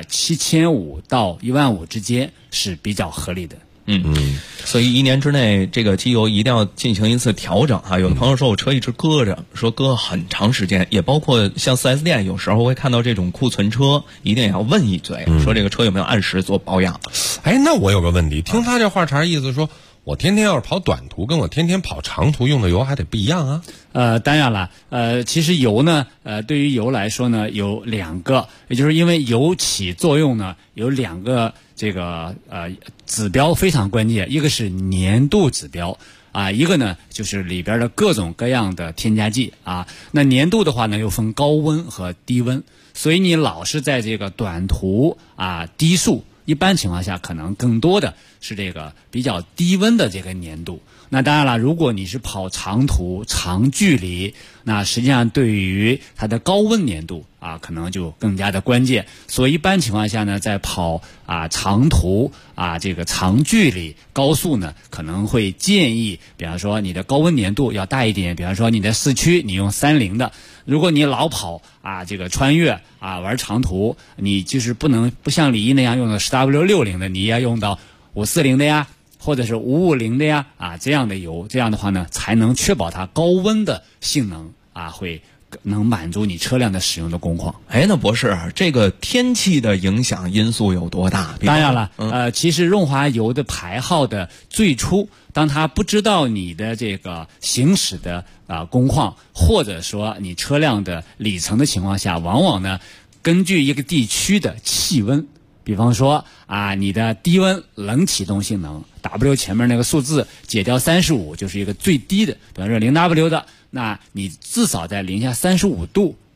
7500到1万5之间是比较合理的。 所以1年之内这个机油一定要进行一次调整有的朋友说我车一直搁着，说搁很长时间，也包括像 4S 店有时候会看到这种库存车，一定也要问一嘴，说这个车有没有按时做保养。 那我有个问题，听他这话茬意思说，我天天要是跑短途，跟我天天跑长途用的油还得不一样啊。 当然了，其实油呢，对于油来说呢，有2个，也就是因为油起作用呢，有2个这个指标非常关键，一个是粘度指标一个呢就是里边的各种各样的添加剂那粘度的话呢又分高温和低温，所以你老是在这个短途低速，一般情况下可能更多的是这个比较低温的这个粘度。那当然了，如果你是跑长途长距离，那实际上对于它的高温粘度可能就更加的关键。所以一般情况下呢，在跑长途这个长距离高速呢，可能会建议，比方说你的高温粘度要大一点，比方说你在市区你用30的，如果你老跑这个穿越玩长途，你就是不像李一那样用的 10W60 的，你也要用到540的呀，或者是550的呀这样的油，这样的话呢才能确保它高温的性能会能满足你车辆的使用的工况。 那博士，这个天气的影响因素有多大？ 当然了，其实润滑油的排号的最初，当它不知道你的这个行驶的工况，或者说你车辆的里程的情况下，往往呢根据一个地区的气温，比方说你的低温冷启动性能 W 前面那个数字解掉35就是一个最低的，比方说 0W 的，那你至少在零下35度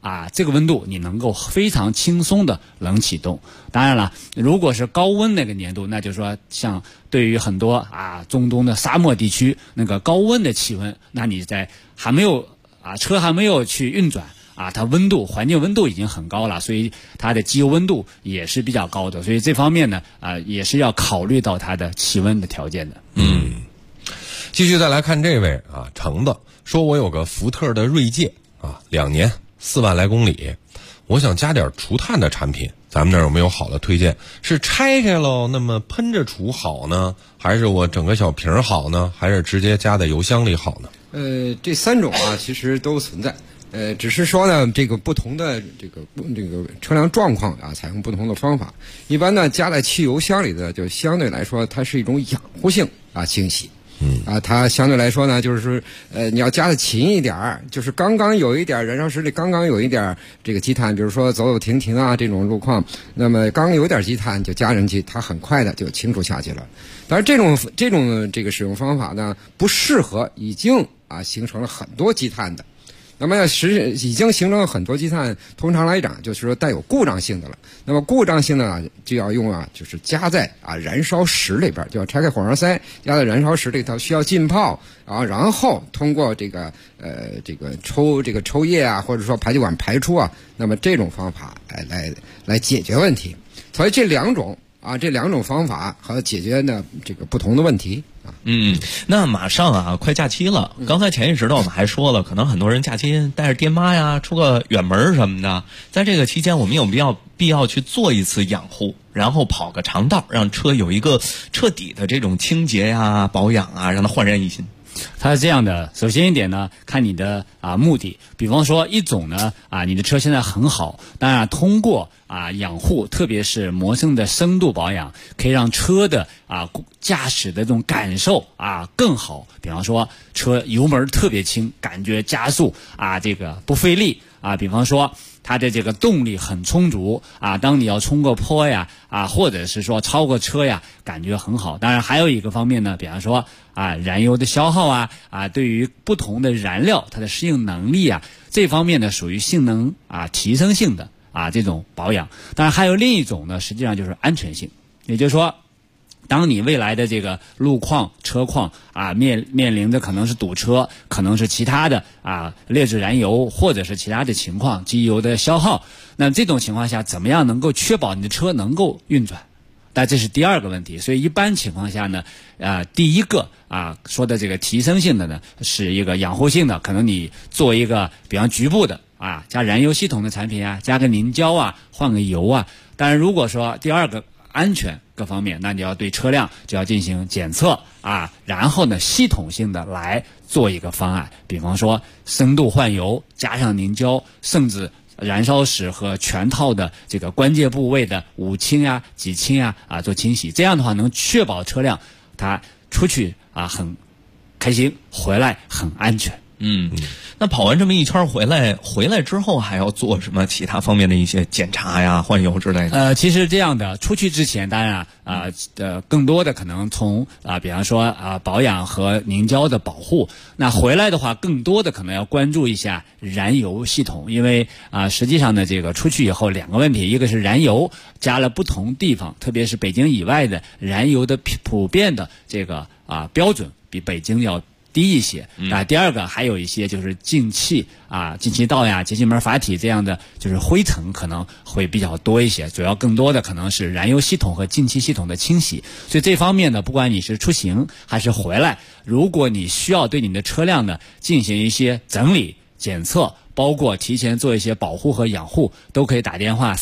这个温度你能够非常轻松的冷启动。当然了，如果是高温那个年度，那就是说像对于很多中东的沙漠地区那个高温的气温，那你在车还没有去运转它环境温度已经很高了，所以它的机油温度也是比较高的，所以这方面呢也是要考虑到它的气温的条件的。 继续再来看这位橙子说，我有个福特的锐界2年4万来公里，我想加点除碳的产品，咱们那儿有没有好的推荐？是拆开喽，那么喷着除好呢，还是我整个小瓶好呢，还是直接加在油箱里好呢？ 这3种其实都存在。只是说呢，这个不同的这个车辆状况采用不同的方法。一般呢，加在汽油箱里的就相对来说，它是一种养护性清洗。它相对来说呢，就是你要加的勤一点儿，就是刚刚有一点燃烧室里刚刚有一点这个积碳，比如说走走停停这种路况，那么刚有点积碳就加进去，它很快的就清除下去了。但是这种这个使用方法呢，不适合已经形成了很多积碳的。那么已经形成了很多积碳，通常来讲就是说带有故障性的了。那么故障性的就要用就是加在燃烧室里边，就要拆开火花塞，加在燃烧室里头，需要浸泡然后通过这个抽液或者说排气管排出那么这种方法来解决问题。所以这两种方法和解决呢这个不同的问题。 那马上快假期了。刚才前一时段我们还说了，可能很多人假期带着爹妈呀出个远门什么的，在这个期间我们有必要去做一次养护，然后跑个长道，让车有一个彻底的这种清洁保养让它焕然一新。 它是这样的，首先一点呢，看你的目的。比方说一种呢你的车现在很好，当然通过养护，特别是摩胜的深度保养，可以让车的驾驶的这种感受更好。比方说车油门特别轻，感觉加速这个不费力比方说它的这个动力很充足当你要冲过坡或者是说超过车感觉很好。当然还有一个方面呢，比方说燃油的消耗对于不同的燃料它的适应能力这方面呢属于性能提升性的这种保养。当然还有另一种呢，实际上就是安全性，也就是说当你未来的这个路况车况面临的可能是堵车，可能是其他的劣质燃油或者是其他的情况，机油的消耗，那这种情况下怎么样能够确保你的车能够运转？但这是第二个问题。所以一般情况下呢第一个说的这个提升性的呢是一个养护性的，可能你做一个比方局部的加燃油系统的产品加个凝胶换个油当然如果说第二个安全各方面，那你要对车辆就要进行检测然后呢系统性的来做一个方案，比方说深度换油加上凝胶，甚至燃烧室和全套的这个关键部位的五清几清做清洗，这样的话能确保车辆它出去很开心，回来很安全。 那跑完这么一圈回来之后还要做什么其他方面的一些检查换油之类的？ 其实这样的，出去之前当然更多的可能从比方说保养和凝胶的保护，那回来的话更多的可能要关注一下燃油系统，因为实际上呢这个出去以后两个问题，一个是燃油加了不同地方，特别是北京以外的燃油的普遍的这个标准比北京要低一些第二个还有一些就是进气道节气门阀体这样的就是灰尘可能会比较多一些，主要更多的可能是燃油系统和进气系统的清洗。所以这方面呢，不管你是出行还是回来，如果你需要对你的车辆呢进行一些整理检测，包括提前做一些保护和养护，都可以打电话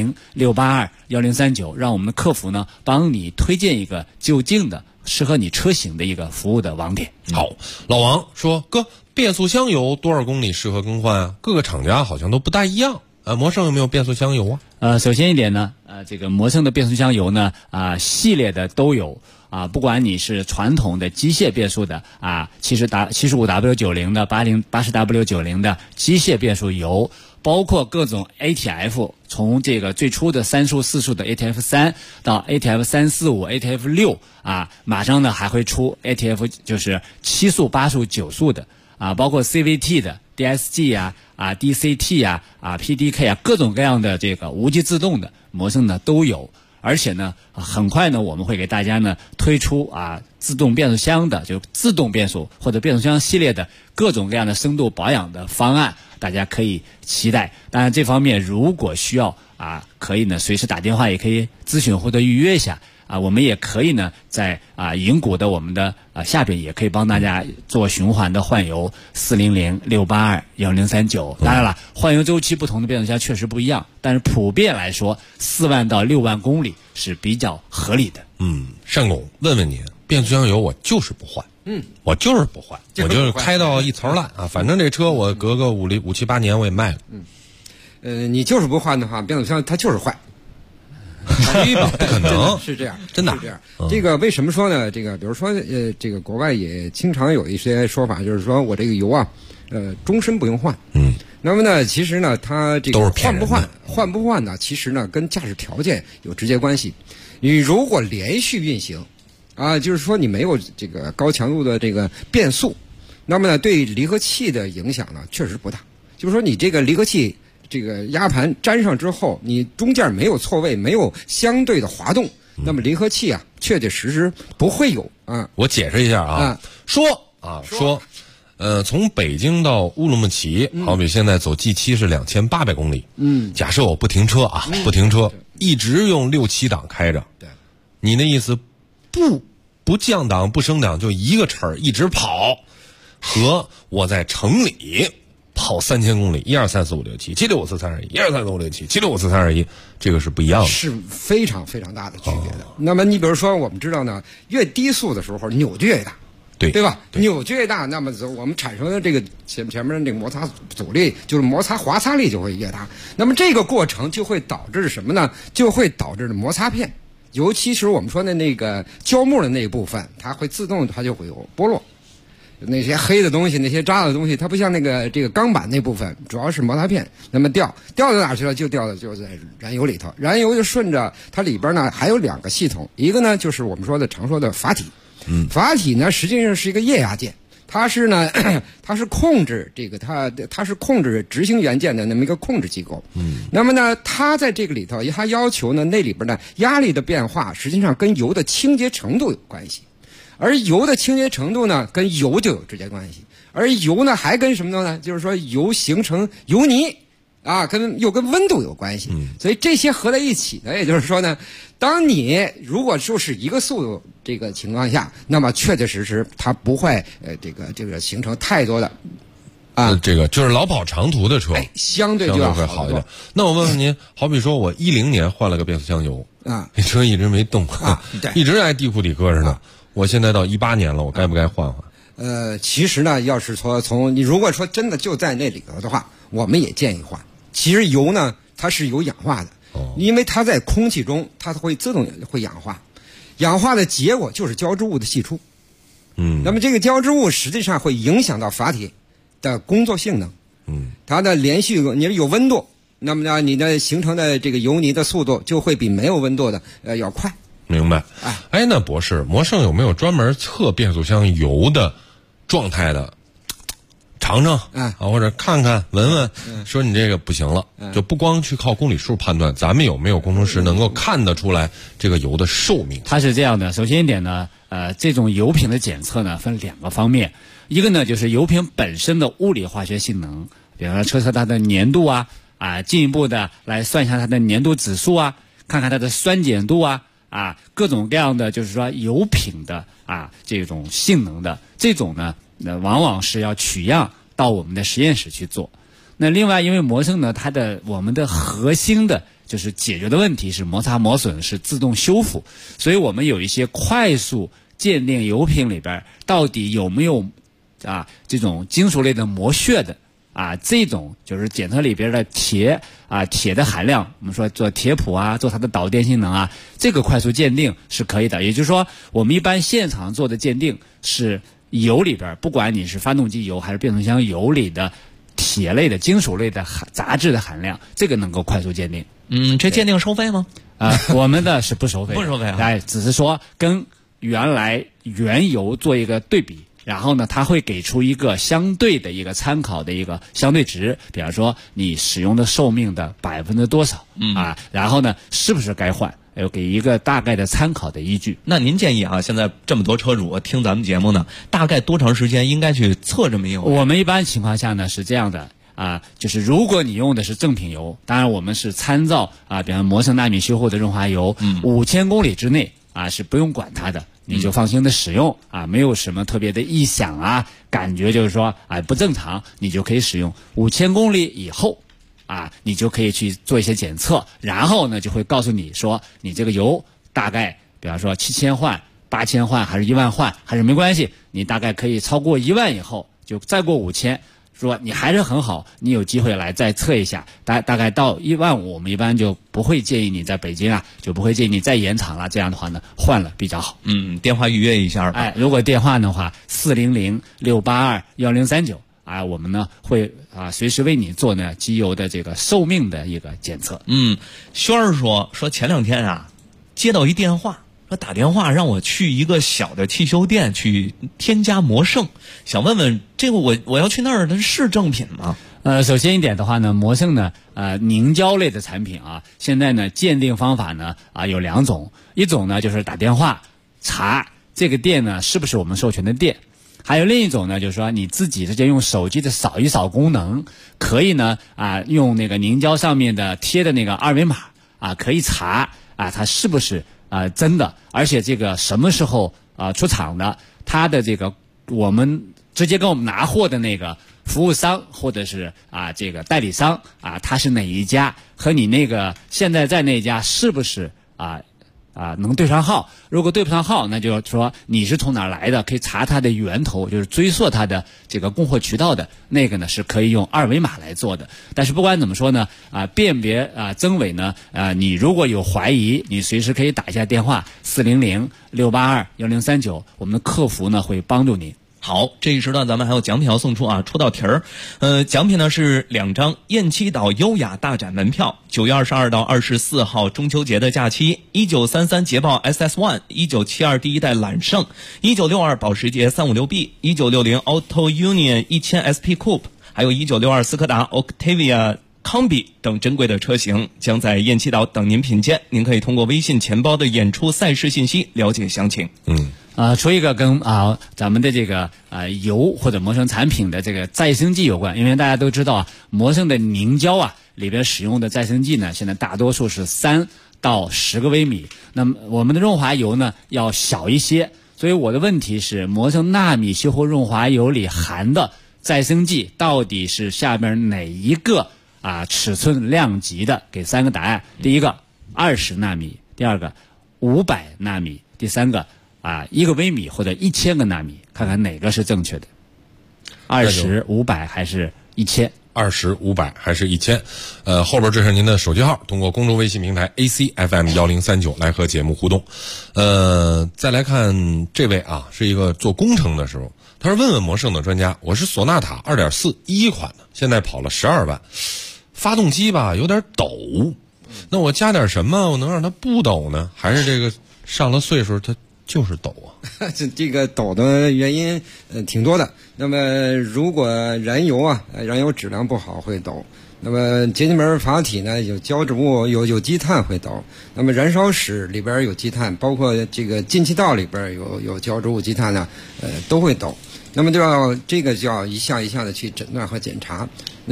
400-682-1039，让我们的客服呢帮你推荐一个就近的适合你车型的一个服务的网点。 好，老王说，哥，变速箱油多少公里适合更换各个厂家好像都不大一样摩胜有没有变速箱油首先一点呢这个摩胜的变速箱油呢系列的都有不管你是传统的机械变速的75W90 的80W90 的机械变速油，包括各种 ATF， 从这个最初的3速4速的 ATF3 到 ATF345 ATF6 马上呢还会出 ATF 就是7速8速9速的包括 CVT 的 DSG 啊、DCT 啊、PDK 啊，各种各样的这个无级自动的摩胜呢都有。而且呢，很快呢，我们会给大家呢推出自动变速箱的，就自动变速或者变速箱系列的各种各样的深度保养的方案，大家可以期待。当然，这方面如果需要可以呢随时打电话，也可以咨询或者预约一下。我们也可以呢，在银谷的我们的下边也可以帮大家做循环的换油，400-682-1039。当然了，换油周期不同的变速箱确实不一样，但是普遍来说，4万到6万公里是比较合理的。 单总，问问你，变速箱油我就是不换，我就是不换，我就是开到一槽烂反正这车我隔个5、7、8年我也卖了。 你就是不换的话，变速箱它就是坏。 不可能是这样， 真的是这样。这个为什么说呢？这个比如说这个国外也经常有一些说法，就是说我这个油终身不用换。那么呢，其实呢，它这个换不换呢，其实呢跟驾驶条件有直接关系。你如果连续运行就是说你没有这个高强度的这个变速，那么呢对离合器的影响呢确实不大。就是说你这个离合器这个压盘粘上之后，你中间没有错位，没有相对的滑动，那么离合器确确实实不会有我解释一下说从北京到乌鲁木齐，好比现在走 G7 是2800公里。假设我不停车不停车，一直用6、7档开着。对，你那意思不降档不升档，就一个齿儿一直跑，和我在城里跑3000公里，1、2、3、4、5、6、7、7、6、5、4、3、2、1，1、2、3、4、5、6、7、7、6、5、4、3、2、1，这个是不一样的， 是非常非常大的区别的。那么你比如说，我们知道呢，越低速的时候扭矩越大，对吧？扭矩越大，那么我们产生的这个前面的这个摩擦阻力，就是摩擦滑擦力就会越大。那么这个过程就会导致什么呢？就会导致摩擦片，尤其是我们说的那个胶木的那一部分，它会自动它就会有剥落。那些黑的东西，那些渣的东西，它不像这个钢板那部分，主要是摩擦片。那么掉到哪去了？就掉的就在燃油里头，燃油就顺着它里边呢还有2个系统，一个呢就是我们常说的阀体。阀体呢实际上是一个液压件，它是控制这个它是控制执行元件的那么一个控制机构。那么呢，它在这个里头，它要求呢那里边呢压力的变化，实际上跟油的清洁程度有关系。而油的清洁程度呢，跟油就有直接关系。而油呢，还跟什么呢？就是说油形成油泥又跟温度有关系。所以这些合在一起呢，也就是说呢，当你如果就是一个速度这个情况下，那么确确实实它不会这个形成太多的这个就是老跑长途的车， 相对就要会好一点。那我问问您，好比说我10年换了个变速箱油那车一直没动一直在地库里搁着呢。我现在到18年了，我该不该换换？ 其实呢，要是说你如果说真的就在那里头的话，我们也建议换。其实油呢，它是有氧化的，因为它在空气中，它会自动会氧化，氧化的结果就是胶质物的析出。那么这个胶质物实际上会影响到阀体的工作性能。它的连续你有温度，那么呢，你的形成的这个油泥的速度就会比没有温度的要快。 明白。那博士，摩胜有没有专门测变速箱油的状态的？尝尝或者看看闻闻，说你这个不行了，就不光去靠公里数判断，咱们有没有工程师能够看得出来这个油的寿命？ 它是这样的，首先一点呢，这种油品的检测呢分2个方面，一个呢就是油品本身的物理化学性能，比方说测测它的粘度进一步的来算一下它的粘度指数看看它的酸碱度各种各样的就是说油品的这种性能的这种呢，往往是要取样到我们的实验室去做。那另外，因为摩胜呢，我们的核心的就是解决的问题是摩擦磨损是自动修复，所以我们有一些快速鉴定油品里边到底有没有这种金属类的磨屑的这种就是检测里边的铁的含量，我们说做铁谱做它的导电性能这个快速鉴定是可以的。也就是说，我们一般现场做的鉴定是油里边，不管你是发动机油还是变速箱油里的铁类的金属类的杂质的含量，这个能够快速鉴定。 这鉴定收费吗？ 我们的是不收费的， 不收费只是说跟原来原油做一个对比。 然后呢，它会给出一个相对的一个参考的一个相对值，比方说你使用的寿命的多少，然后呢，是不是该换？给一个大概的参考的依据。 那您建议啊，现在这么多车主听咱们节目呢，大概多长时间应该去测这么油？ 我们一般情况下呢是这样的就是如果你用的是正品油，当然我们是参照比方摩圣纳米修护的润滑油，5000公里之内是不用管它的，你就放心的使用没有什么特别的异响感觉就是说不正常，你就可以使用。5000公里以后你就可以去做一些检测，然后呢就会告诉你说你这个油大概比方说7000换、8000换还是1万换，还是没关系，你大概可以超过1万以后就再过5000，说你还是很好，你有机会来再测一下，大概到1万5，我们一般就不会建议你在北京就不会建议你再延长了，这样的话呢换了比较好。 电话预约一下吧。 如果电话的话400-682-1039。我们呢会随时为你做呢机油的这个寿命的一个检测。 轩儿说前2天接到一电话，说打电话让我去一个小的汽修店去添加摩圣，想问问这个我要去那儿的是正品吗？ 首先一点的话呢，摩圣呢凝胶类的产品现在呢鉴定方法呢有2种，一种呢就是打电话查这个店呢是不是我们授权的店。还有另一种呢，就是说你自己直接用手机的扫一扫功能，可以呢用那个凝胶上面的贴的那个二维码可以查它是不是真的，而且这个什么时候出厂的，它的这个我们直接跟我们拿货的那个服务商或者是这个代理商它是哪一家，和你那个现在在那家是不是能对上号。如果对不上号，那就是说你是从哪儿来的，可以查它的源头，就是追溯它的这个供货渠道的那个呢，是可以用二维码来做的。但是不管怎么说呢辨别真伪呢你如果有怀疑，你随时可以打一下电话400-682-1039，我们的客服呢会帮助您。 好，这一时段咱们还有奖品要送出出道题儿。奖品呢是2张雁栖岛优雅大展门票，9月22到24号中秋节的假期，1933捷豹 SS1，1972第一代揽胜，1962保时捷 356B，1960 Auto Union 1000 SP Coupe， 还有1962斯柯达 Octavia Combi 等珍贵的车型将在雁栖岛等您品鉴。您可以通过微信钱包的演出赛事信息了解详情。 说一个跟咱们的这个油或者摩圣产品的这个再生剂有关，因为大家都知道摩圣的凝胶里边使用的再生剂呢，现在大多数是3到10个微米，那么我们的润滑油呢要小一些，所以我的问题是摩圣纳米修护润滑油里含的再生剂到底是下边哪一个尺寸量级的？给3个答案，第一个20纳米，第二个500纳米，第三个1个微米或者1000个纳米，看看哪个是正确的，20、500还是1000 ？20、500还是1000？后边这是您的手机号，通过公众微信平台 ACFM1039来和节目互动。再来看这位是一个做工程的时候，他说问问摩圣的专家，我是索纳塔2.4一款的，现在跑了12万，发动机有点抖，那我加点什么我能让它不抖呢？还是这个上了岁数它就是抖这个抖的原因挺多的。那么如果燃油质量不好会抖，那么节气门阀体呢有胶质物有积碳会抖，那么燃烧室里边有积碳，包括这个进气道里边有胶质物积碳呢都会抖。那么就要一项一项的去诊断和检查。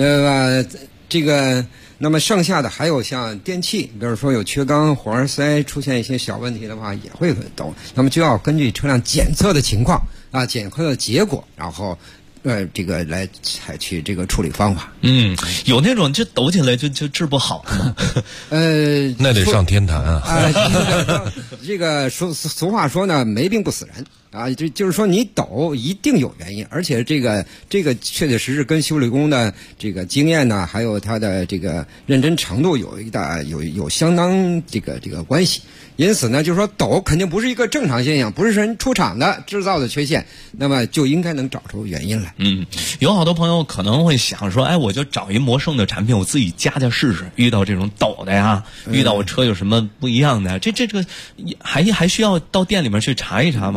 那么剩下的还有像电器，比如说有缺缸、火花塞出现一些小问题的话也会抖，那么就要根据车辆检测的情况检测的结果，然后这个来采取这个处理方法。 有那种这抖起来就治不好吗？ 那得上天坛这个俗话说呢，没病不死人就是说你抖一定有原因，而且这个确确实实跟修理工的这个经验呢，还有他的这个认真程度有相当这个关系。因此呢，就是说抖肯定不是一个正常现象，不是人出厂的制造的缺陷，那么就应该能找出原因来。 有好多朋友可能会想说，我就找一摩圣的产品，我自己加试试。遇到这种抖的遇到我车有什么不一样的，这个还需要到店里面去查一查吗？ 这样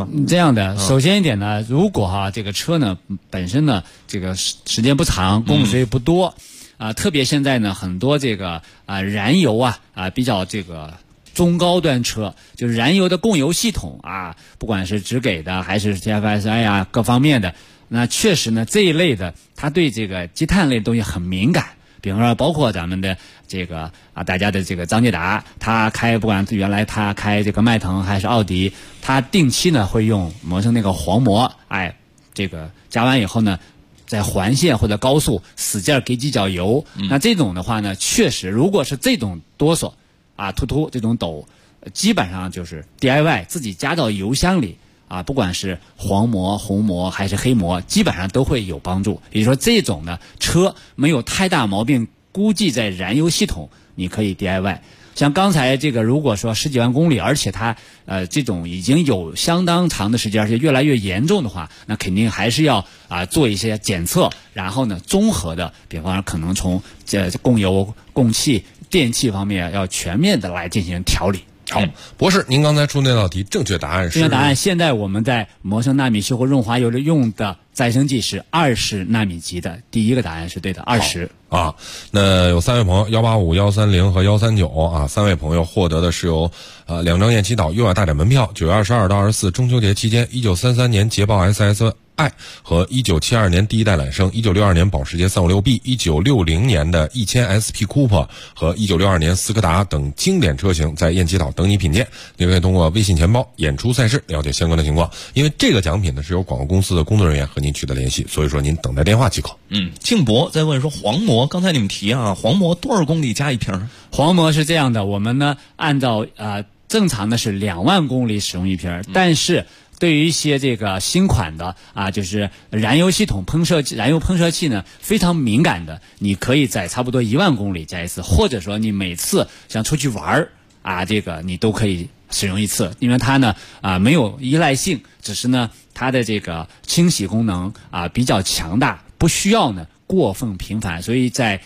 样的，首先一点呢，如果这个车呢本身呢这个时间不长，公里数也不多特别现在呢很多这个燃油比较这个中高端车，就是燃油的供油系统不管是直给的还是 TFSI 各方面的，那确实呢这一类的它对这个积碳类的东西很敏感。比方说包括咱们的这个大家的这个张捷达，他开不管原来他开这个迈腾还是奥迪，他定期呢会用磨成那个黄膜，这个加完以后呢在环线或者高速使劲给几脚油，那这种的话呢确实如果是这种哆嗦突这种抖，基本上就是 DIY 自己加到油箱里不管是黄膜、红膜还是黑膜，基本上都会有帮助。也就是说，这种呢车没有太大毛病，估计在燃油系统你可以 DIY。像刚才这个，如果说10几万公里，而且它这种已经有相当长的时间，而且越来越严重的话，那肯定还是要做一些检测，然后呢综合的，比方说可能从供油、供气、电气方面要全面的来进行调理。 好，博士，您刚才出那道题，正确答案是？ 正确答案，现在我们在磨成纳米稀或润滑油用的再生剂是20纳米级的，第一个答案是对的，20。 那有3位朋友185、130和1393位朋友获得的是由2张雁栖岛优雅大展门票，9月22到24中秋节期间，1933年捷豹 SSI 和1972年第一代揽胜，1962年保时捷 356B，1960 年的1000 SP Cooper 和1962年斯柯达等经典车型在雁栖岛等你品鉴。你可以通过微信钱包演出赛事了解相关的情况，因为这个奖品呢是由广告公司的工作人员和您取得联系，所以说您等待电话即可。 静博在问说黄膜，刚才你们提黄膜多少公里加一瓶？ 黄膜是这样的，我们呢按照正常的是2万公里使用一瓶，但是对于一些这个新款的就是燃油系统燃油喷射器呢非常敏感的，你可以在差不多1万公里加一次，或者说你每次想出去玩这个你都可以使用一次，因为它呢没有依赖性，只是呢它的这个清洗功能比较强大，不需要呢过分频繁，所以在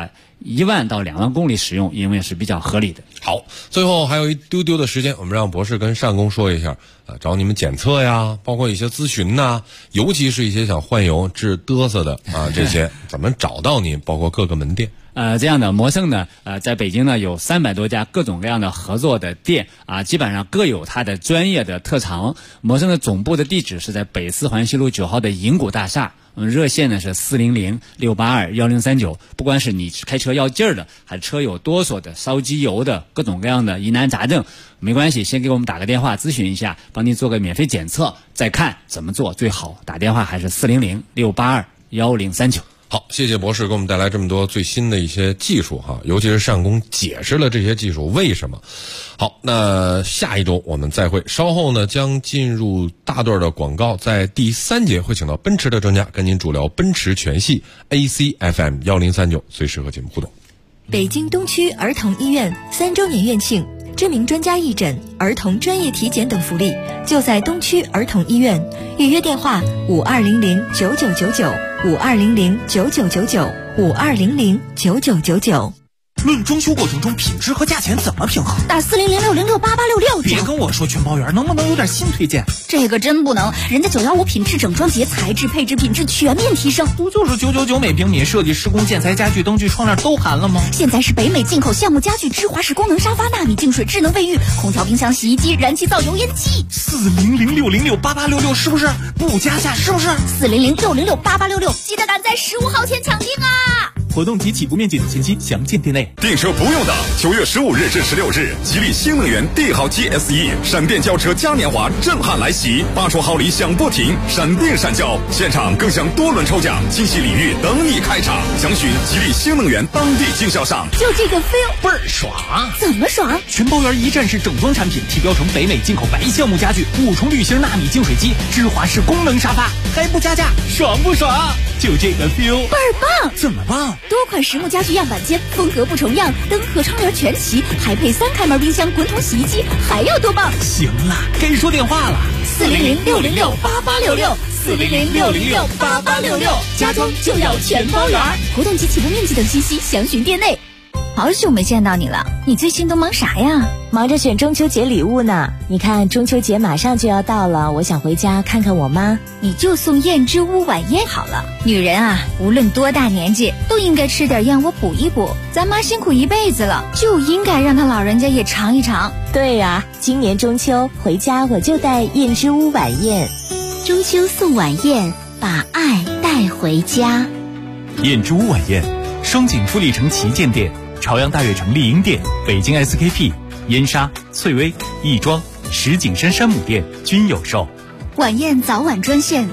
1万到2万公里使用因为是比较合理的。 好，最后还有一丢丢的时间，我们让博士跟单工说一下找你们检测呀，包括一些咨询呐，尤其是一些想换油治嘚瑟的这些怎么找到你，包括各个门店。 这样的摩胜呢在北京呢有300多家各种各样的合作的店基本上各有它的专业的特长。摩胜的总部的地址是在北四环西路9号的银谷大厦，热线呢是400-682-1039。不管是你开车要劲儿的，还是车有哆嗦的、烧机油的，各种各样的疑难杂症，没关系，先给我们打个电话咨询一下，帮您做个免费检测，再看怎么做最好。打电话还是400-682-1039。 好，谢谢博士给我们带来这么多最新的一些技术尤其是单工解释了这些技术为什么。好，那下一周我们再会，稍后呢将进入大段的广告，在第3节会请到奔驰的专家跟您主聊奔驰全系 ACFM 1039，随时和节目互动。 北京东区儿童医院3周年院庆，知名专家义诊、儿童专业体检等福利，就在东区儿童医院。预约电话5200-9999，5200-9999，5200-9999。 论装修过程中品质和价钱怎么平衡？ 打400-606-8866。 别跟我说全包圆，能不能有点新推荐？ 这个真不能，人家915品质整装节，材质配置品质全面提升。 不就是999每平米，设计施工建材家具灯具窗帘都含了吗？ 现在是北美进口橡木家具、芝华士功能沙发、纳米净水、智能卫浴、空调、冰箱、洗衣机、燃气灶、油烟机。 400-606-8866是不是？不加价是不是 ？400-606-8866，记得赶在15号前抢订啊！ 活动及起步面积等信息详见店内。 订车不用等，9月15日至16日，吉利新能源帝豪 GSE 闪电轿车嘉年华震撼来袭，8重好礼响不停，闪电闪轿，现场更享多轮抽奖，惊喜礼遇等你开场。详询吉利新能源当地经销商。 就这个 feel 倍儿爽！ 怎么爽？ 全包圆一站式整装产品，提标成北美进口白橡木家具，5重滤芯纳米净水机，芝华士功能沙发，还不加价，爽不爽？就这个 feel 倍儿棒！ 怎么棒？ 多款实木家具样板间，风格不重样，灯和窗帘全齐，还配3开门冰箱、滚筒洗衣机，还要多棒！ 行了，该说电话了。 400-606-8866，400-606-8866，家装就要全包圆。活动及起步面积等信息详询店内。 好久没见到你了，你最近都忙啥呀？ 忙着选中秋节礼物呢。你看中秋节马上就要到了，我想回家看看我妈。 你就送燕之屋晚宴好了。女人啊，无论多大年纪，都应该吃点燕窝补一补。咱妈辛苦一辈子了，就应该让她老人家也尝一尝。 对呀，今年中秋回家我就带燕之屋晚宴。 中秋送晚宴，把爱带回家。 燕之屋晚宴，双井富力城旗舰店、朝阳大悦城丽婴店、北京 SKP、燕莎、翠微、亦庄、石景山山姆店均有售。 晚宴早晚专线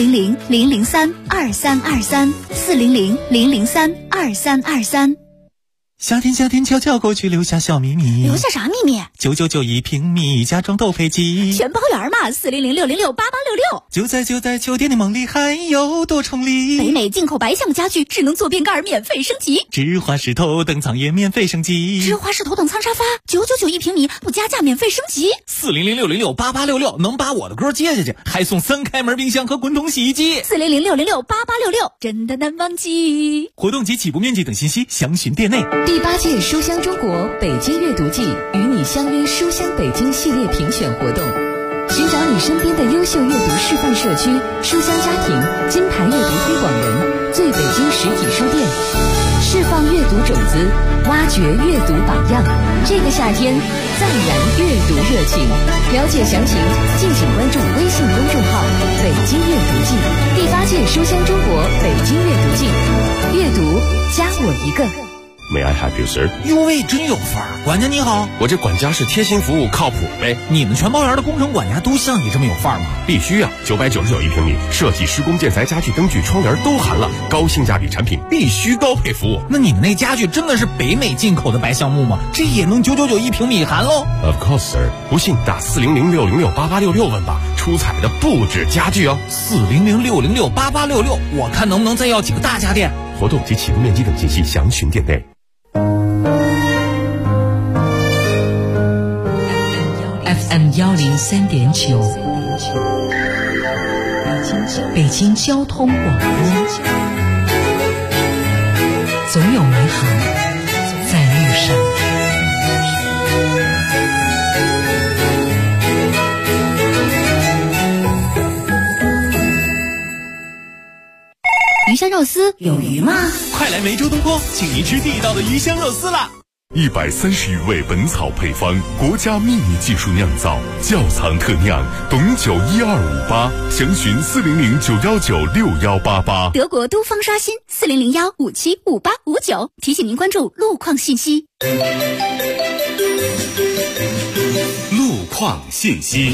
400-003-2323，400-003-2323。 夏天悄悄过去，留下小秘密。 留下啥秘密 ？999一平米，家装都配齐， 全包圆嘛。400-606-8866。 就在酒店的梦里，还有多重礼。 北美进口白橡木家具，智能坐便盖免费升级， 芝华士头等舱也免费升级， 芝华士头等舱沙发999一平米，不加价免费升级。 400-606-8866能把我的歌接下去，还送3开门冰箱和滚筒洗衣机。 400-606-8866真的难忘记。 活动及起步面积等信息详询店内。 第8届书香中国北京阅读季与你相约书香北京系列评选活动，寻找你身边的优秀阅读示范社区、书香家庭、金牌阅读推广人、最北京实体书店，释放阅读种子，挖掘阅读榜样。这个夏天再燃阅读热情。了解详情，敬请关注微信公众号“北京阅读季”。第8届书香中国北京阅读季，阅读加我一个。 May I help you, sir？ 哟喂，真有范儿！管家你好， 我这管家是贴心服务，靠谱呗。 你们全包园的工程管家都像你这么有范儿吗？ 必须啊！999一平米，设计、施工、建材、家具、灯具、窗帘都含了，高性价比产品，必须高配服务。 那你们那家具真的是北美进口的白橡木吗？这也能999一平米含喽 ？Of course, sir。不信打400-606-8866问吧，出彩的不止家具哦。 400-606-8866，我看能不能再要几个大家电。 活动及起步面积等信息详询店内。 FM 103.9，北京交通广播，总有美好在路上。 鱼香肉丝有鱼吗？ 快来梅州东坡，请您吃地道的鱼香肉丝啦 ！130余味本草配方，国家秘密技术酿造，窖藏特酿，董酒12588，详询400-919-6188。 德国都方刷新400-1575859，提醒您关注路况信息。 路况信息。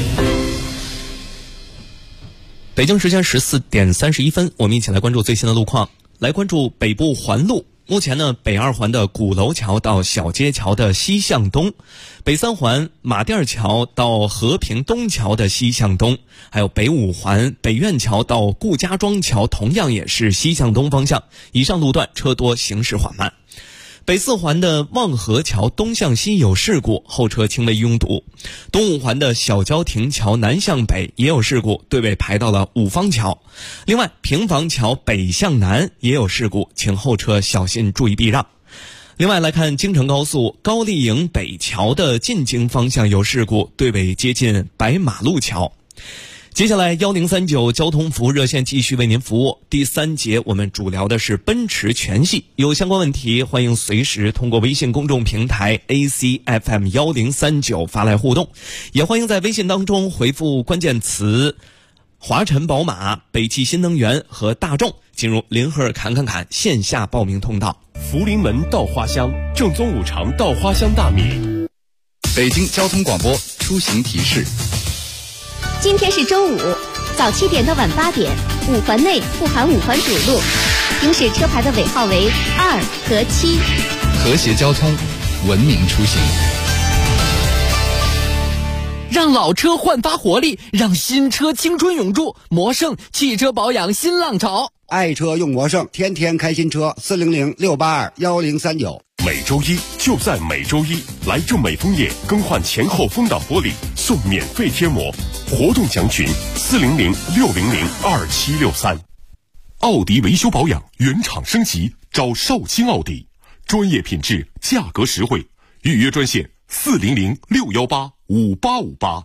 北京时间14点31分，我们一起来关注最新的路况。来关注北部环路。目前呢，北2环的鼓楼桥到小街桥的西向东，北3环马甸桥到和平东桥的西向东，还有北5环北苑桥到顾家庄桥同样也是西向东方向，以上路段车多，行驶缓慢。北4环的望河桥东向西有事故，后车轻微拥堵。东5环的小郊亭桥南向北也有事故，队尾排到了五方桥。另外，平房桥北向南也有事故，请后车小心注意避让。另外来看京承高速高丽营北桥的进京方向有事故，队尾接近白马路桥。接下来1039交通服务热线继续为您服务。第3节我们主聊的是奔驰全系，有相关问题欢迎随时通过微信公众平台 ACFM 1039发来互动，也欢迎在微信当中回复关键词华晨宝马、北汽新能源和大众，进入林赫侃线下报名通道。 福临门稻花香，正宗五常稻花香大米。 北京交通广播出行提示。 今天是周五，早7点到晚8点，5环内不含5环主路，行驶车牌的尾号为2和7。 和谐交通，文明出行。 让老车焕发活力，让新车青春永驻。魔胜汽车保养新浪潮， 爱车用魔胜，天天开新车。400-682-1039。 每周一就在每周一，来正美枫叶更换前后风挡玻璃，送免费贴膜。活动详询400-600-2763。奥迪维修保养原厂升级，找绍兴奥迪。 专业品质，价格实惠。预约专线400-618-5858。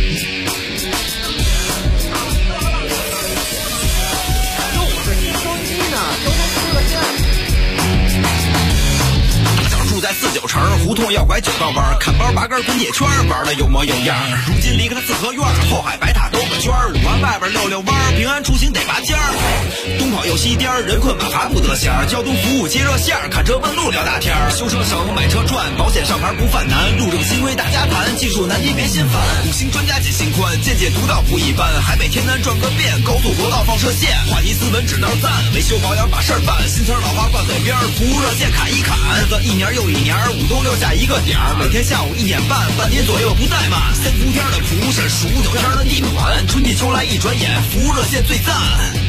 住在49城胡同要拐9道弯，看包拔根滚铁圈，玩的有模有样。如今离开了四合院，后海白塔兜个圈，5环外边溜弯，平安出行得拔尖儿。东跑又西颠，人困马乏不得闲。交通服务接热线，看车问路聊大天。修车省买车赚，保险上牌不犯难。路政新规大家谈，技术难题别心烦。5星专家解心宽，见解独到不一般。海北天南转个遍，高速国道放射线。话题斯文指道赞，维修保养把事儿办。新词老话挂嘴边，服务热线砍一砍。1年又1年，5都留下一个点儿。每天下午1点半，半年左右不怠慢。3伏天的服务是数9天的地暖，春季秋来一转眼，服务热线最赞。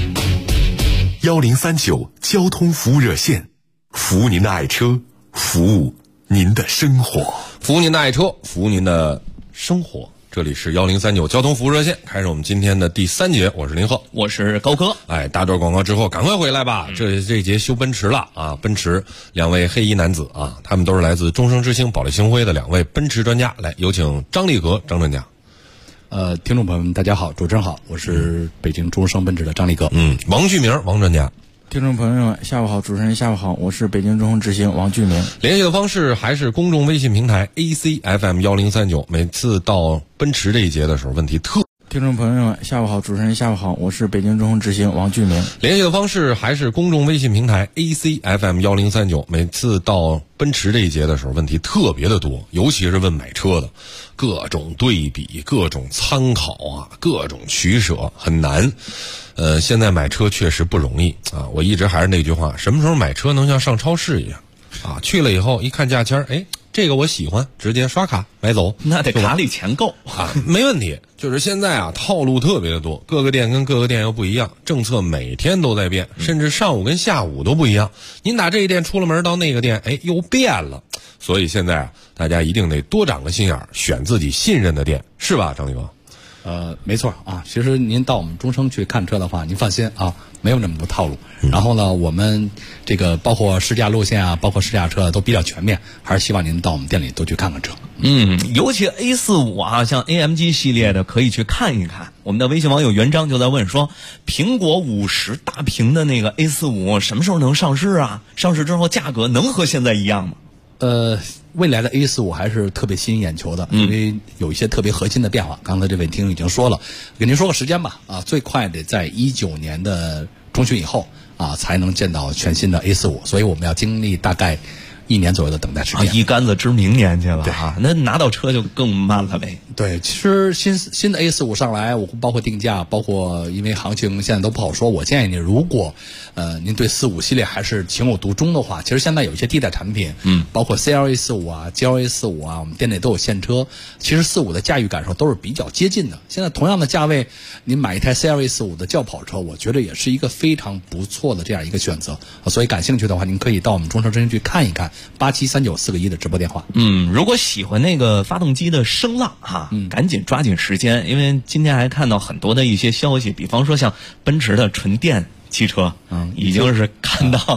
1039交通服务热线，服务您的爱车，服务您的生活， 服务您的爱车，服务您的生活。这里是1039交通服务热线，开始我们今天的第3节。我是林鹤， 我是高哥。 哎，大段广告之后赶快回来吧。这一节修奔驰了啊！奔驰2位黑衣男子啊，他们都是来自终生之星保利星辉的2位奔驰专家。来，有请张立和张专家。 听众朋友们，大家好，主持人好，我是北京终生奔驰的张立哥。 王旭明，王专家。 听众朋友们，下午好，主持人下午好，我是北京终生之星王俊明。 联系的方式还是公众微信平台 ACFM1039。每次到奔驰这一节的时候，问题特。 听众朋友们，下午好，主持人下午好，我是北京终生之星王俊明。 联系的方式还是公众微信平台 ACFM1039。每次到奔驰这一节的时候，问题特别的多，尤其是问买车的，各种对比，各种参考啊，各种取舍，很难。现在买车确实不容易啊！我一直还是那句话，什么时候买车能像上超市一样啊？去了以后一看价签，哎，这个我喜欢，直接刷卡买走。 那得卡里钱够啊，没问题。就是现在啊，套路特别的多，各个店跟各个店又不一样，政策每天都在变，甚至上午跟下午都不一样。您打这一店出了门到那个店，哎，又变了。所以现在啊，大家一定得多长个心眼，选自己信任的店，是吧，张宇哥？ 没错啊，其实您到我们终生去看车的话，您放心啊，没有那么多套路。然后呢，我们这个包括试驾路线啊，包括试驾车都比较全面，还是希望您到我们店里多去看看车。 尤其 A45啊，像 AMG 系列的可以去看一看。我们的微信网友袁章就在问说，苹果50大屏的那个 A45什么时候能上市啊？上市之后价格能和现在一样吗？ 未来的 A45还是特别吸引眼球的，因为有一些特别核心的变化。刚才这位听众已经说了，给您说个时间吧，最快得在19年的中旬以后才能见到全新的 A45，所以我们要经历大概1年左右的等待时间。 一竿子支明年去了啊，那拿到车就更慢了呗。 对，其实新的 A45上来，我包括定价，包括因为行情现在都不好说。我建议你，如果您对45系列还是情有独钟的话，其实现在有一些替代产品，包括 CLA45啊、GLA45啊，我们店内都有现车。其实45的驾驭感受都是比较接近的。现在同样的价位，您买一台 CLA45的轿跑车，我觉得也是一个非常不错的这样一个选择。所以感兴趣的话，您可以到我们终生之星去看一看，8739-4个1的直播电话。 如果喜欢那个发动机的声浪哈，赶紧抓紧时间，因为今天还看到很多的一些消息，比方说像奔驰的纯电汽车，已经是看到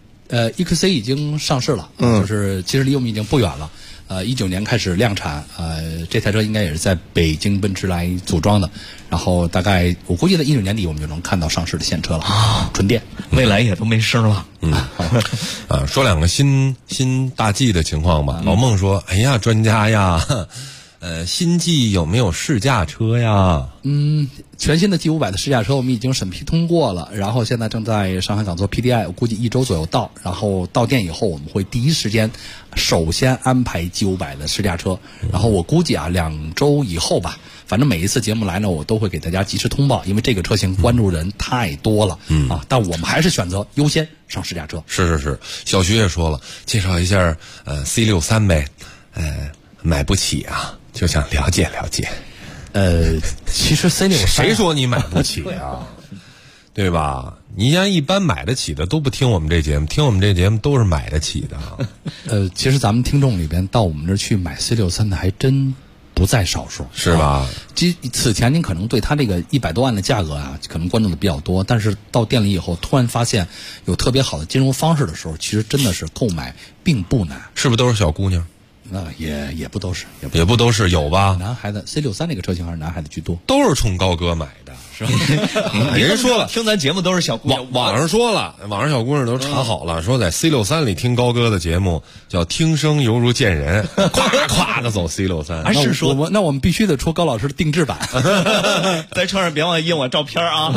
，EQC 已经上市了，就是其实离我们已经不远了。19年开始量产，这台车应该也是在北京奔驰来组装的，然后大概我估计在19年底我们就能看到上市的现车了，纯电， 未来也都没声了。 说2个新大 G 的情况吧。老孟说：“哎呀，专家呀，新 G 有没有试驾车呀？” 全新的 G500 的试驾车我们已经审批通过了，然后现在正在上海港做 PDI， 我估计1周左右到，然后到店以后我们会第一时间首先安排 G500 的试驾车，然后我估计2周以后吧，反正每一次节目来呢，我都会给大家及时通报，因为这个车型关注人太多了，但我们还是选择优先上试驾车。 是，小徐也说了，介绍一下C63呗，买不起啊，就想了解了解。 其实 C63 谁说你买不起啊？对吧？你像一般买得起的都不听我们这节目，听我们这节目都是买得起的。 其实咱们听众里边到我们这儿去买 C63的还真不在少数， 是吧？ 此前您可能对它这个100多万的价格啊，可能关注的比较多，但是到店里以后，突然发现有特别好的金融方式的时候，其实真的是购买并不难。 是不是都是小姑娘？ 也不都是， 也不都是，有吧？ 男孩子 C63那个车型还是男孩子居多， 都是冲高哥买的，是吧？人说了， 听咱节目都是小姑娘。 网上说了，网上小姑娘都查好了，说在 C63里听高哥的节目叫听声犹如见人，咵咵的走 C63。 还是说那我们必须得出高老师的定制版， 在车上别忘了印我照片啊。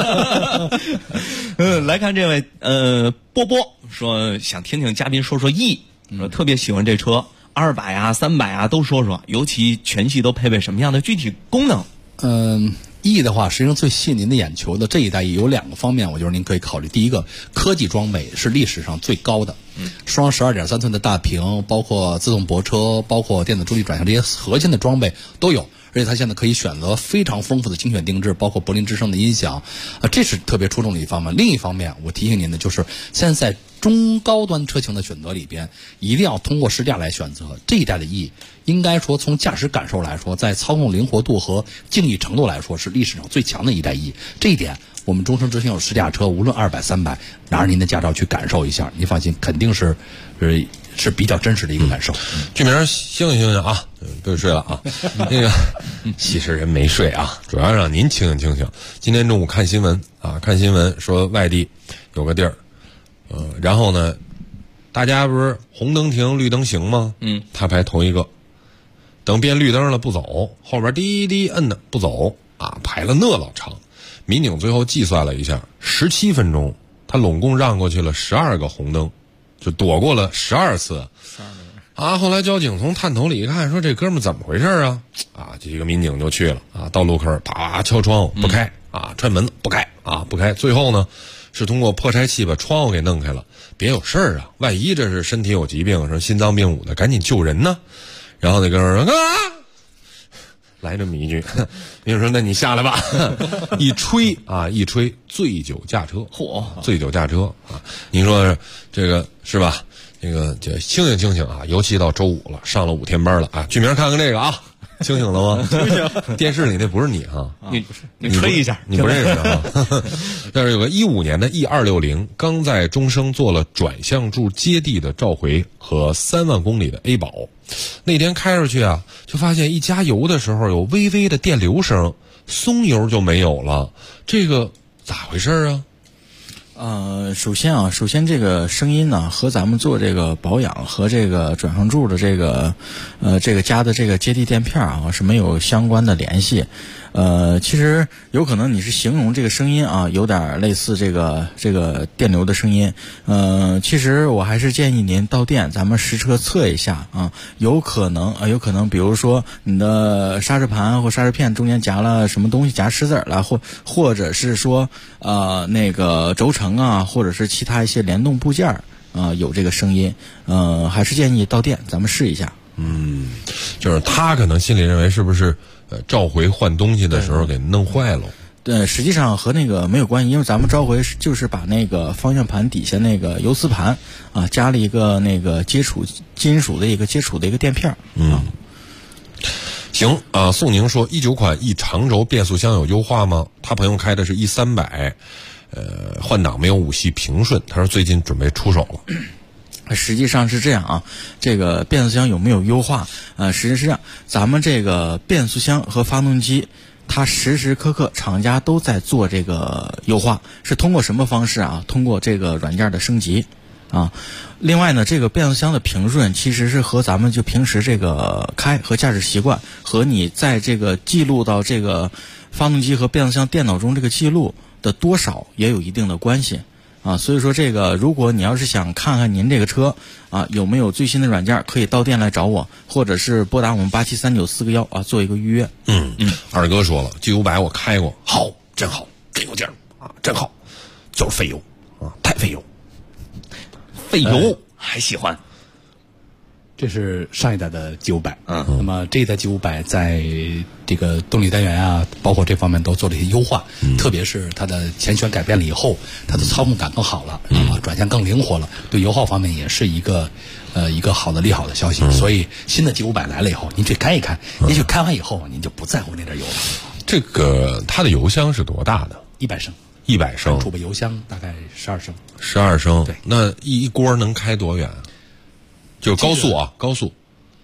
来看这位波波说想听听嘉宾说说 E， 说特别喜欢这车。200啊300啊都说说，尤其全系都配备什么样的具体功能 ？E 的话，实际上最吸引您的眼球的这一代 E 有2个方面，我觉得您可以考虑。第一个，科技装备是历史上最高的，双12.3寸的大屏，包括自动泊车，包括电子助力转向，这些核心的装备都有。而且它现在可以选择非常丰富的精选定制，包括柏林之声的音响，这是特别出众的一方面。另一方面，我提醒您的就是，现在中高端车型的选择里边，一定要通过试驾来选择。这一代的 E， 应该说从驾驶感受来说，在操控灵活度和静谧程度来说，是历史上最强的一代 E。这一点，我们终生之星有试驾车，无论200、300，拿着您的驾照去感受一下，您放心，肯定是比较真实的一个感受。 剧名醒醒啊，不许睡了啊。那个其实人没睡啊，主要让您清醒。今天中午看新闻说外地有个地儿，然后呢，大家不是红灯停绿灯行吗？他排头一个，等变绿灯了不走，后边滴滴摁的不走啊，排了那老长。民警最后计算了一下，17分钟，他拢共让过去了12个红灯。就躲过了12次啊！后来交警从探头里一看，说这哥们怎么回事啊？这几个民警就去了啊，到路口啪敲窗户不开啊，踹门不开啊，不开。最后呢，是通过破拆器把窗户给弄开了，别有事儿啊！万一这是身体有疾病，说心脏病武的，赶紧救人呢。然后那哥们说来这么一句，民警说那你下来吧。一吹醉酒驾车，醉酒驾车啊！您说这个是吧？这个就清醒啊！尤其到周5了，上了5天班了啊！剧名看看这个啊，清醒了吗？电视里那不是你哈， 你吹一下， 你不认识啊？但是有个15年的 E260，刚在中升做了转向柱接地的召回和3万公里的 A 保。那天开出去啊，就发现一加油的时候有微微的电流声，松油就没有了，这个咋回事啊？ 首先这个声音呢，和咱们做这个保养和这个转向柱的这个加的这个接地垫片啊是没有相关的联系。其实有可能你是形容这个声音啊，有点类似这个电流的声音。其实我还是建议您到店，咱们实车测一下啊，有可能，比如说你的刹车盘或刹车片中间夹了什么东西，夹石子了，或者是说那个轴承啊，或者是其他一些联动部件有这个声音。还是建议到店咱们试一下。 就是他可能心里认为是不是召回换东西的时候给弄坏了。 对，实际上和那个没有关系，因为咱们召回就是把那个方向盘底下那个油丝盘加了一个那个金属的一个垫片。 行啊，宋宁说19款E长轴变速箱有优化吗？他朋友开的是E300，换挡没有5系平顺，他说最近准备出手了。 实际上是这样啊，这个变速箱有没有优化？实际是这样，咱们这个变速箱和发动机，它时时刻刻厂家都在做这个优化，是通过什么方式啊？通过这个软件的升级啊。另外呢，这个变速箱的平顺其实是和咱们就平时这个开和驾驶习惯和你在这个记录到这个发动机和变速箱电脑中这个记录的多少也有一定的关系。所以说这个，如果你要是想看看您这个车有没有最新的软件，可以到店来找我，或者是拨打我们873941做一个预约。 二哥说了，G500我开过，好，真好，真有劲儿真好，就是费油太费油， 还喜欢。 这是上一代的 G500，那么这一代 G500在这个动力单元包括这方面都做了一些优化，特别是它的前悬改变了以后，它的操控感更好了， 转向更灵活了，对油耗方面也是一个好的利好的消息。所以新的 G500来了以后，您去开一开，也许开完以后您就不在乎那点油了。 这个它的油箱是多大的 ？100升。 100升。 储备油箱大概12升。 12升。 对。 那一锅能开多远？就高速啊，高速。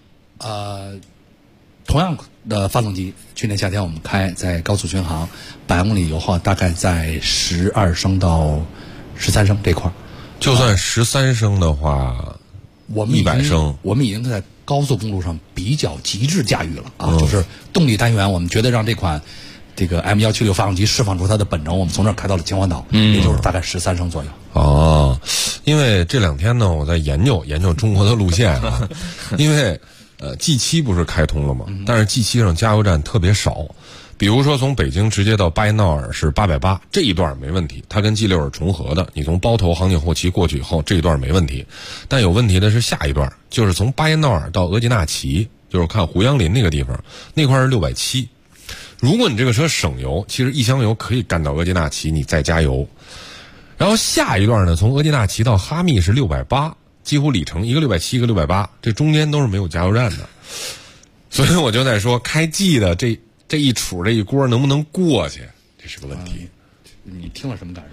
同样的发动机，去年夏天我们开在高速巡航，100公里油耗大概在12升到13升这块。 就算13升的话， 我们 100升， 我们已经在高速公路上比较极致驾驭了啊！就是动力单元，我们觉得让这款这个 M176发动机释放出它的本能，我们从这儿开到了秦皇岛，也就是大概13升左右。 哦，因为这2天呢，我在研究中国的路线啊，因为。G7 不是开通了吗？但是 G7 上加油站特别少，比如说从北京直接到巴彦淖尔是880，这一段没问题，它跟 G6 是重合的。你从包头航警后旗过去以后，这一段没问题。但有问题的是下一段，就是从巴彦淖尔到额济纳旗，就是看胡杨林那个地方，那块是670。如果你这个车省油，其实一箱油可以干到额济纳旗，你再加油。然后下一段呢，从额济纳旗到哈密是680。几乎里程一个670，一个680，这中间都是没有加油站的，所以我就在说，开 G 的这一杵这一锅能不能过去，这是个问题。 你听了什么感受？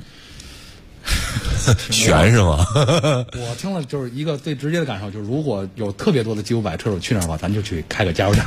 悬是吗？ 我听了就是一个最直接的感受，就是如果有特别多的G500车主去那儿的话，咱就去开个加油站。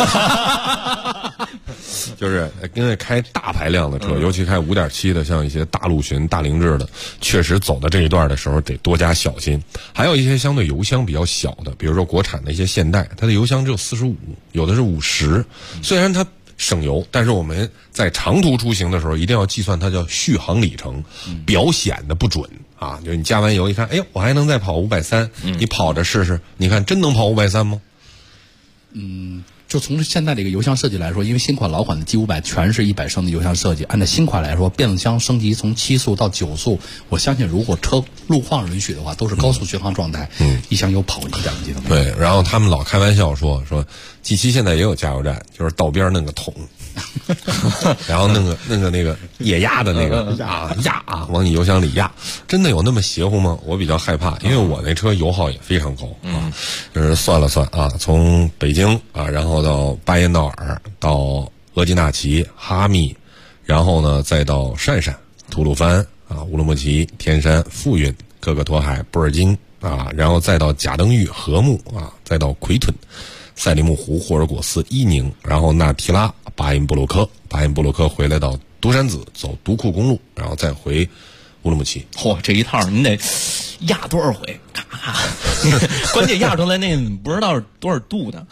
就是因为开大排量的车，尤其开5.7的，像一些大陆巡、大凌志的，确实走到这一段的时候得多加小心。还有一些相对油箱比较小的，比如说国产的一些现代，它的油箱只有45，有的是50。虽然它省油，但是我们在长途出行的时候一定要计算它叫续航里程，表显的不准啊。就是你加完油一看，哎呦，我还能再跑530，你跑着试试，你看真能跑530吗？ 就从现在这个油箱设计来说，因为新款老款的 G500 全是100升的油箱设计，按照新款来说，变速箱升级从7速到9速，我相信如果车路况允许的话，都是高速巡航状态，一箱油跑1点问题都没有。 对，然后他们老开玩笑说 G7 现在也有加油站，就是道边弄个桶，然后弄个液压的那个压往你油箱里压，真的有那么邪乎吗？我比较害怕，因为我那车油耗也非常高啊。就是算了算啊，从北京啊，然后到巴彦淖尔，到额济纳旗、哈密，然后呢再到鄯善、吐鲁番啊、乌鲁木齐、天山、富蕴、可可托海、布尔津啊，然后再到贾登峪、禾木啊，再到奎屯、赛里木湖、霍尔果斯、伊宁，然后纳提拉、巴音布鲁克回来到独山子，走独库公路，然后再回乌鲁木齐。 嚯，这一趟您得压多少回？咔咔，关键压出来那不知道是多少度的。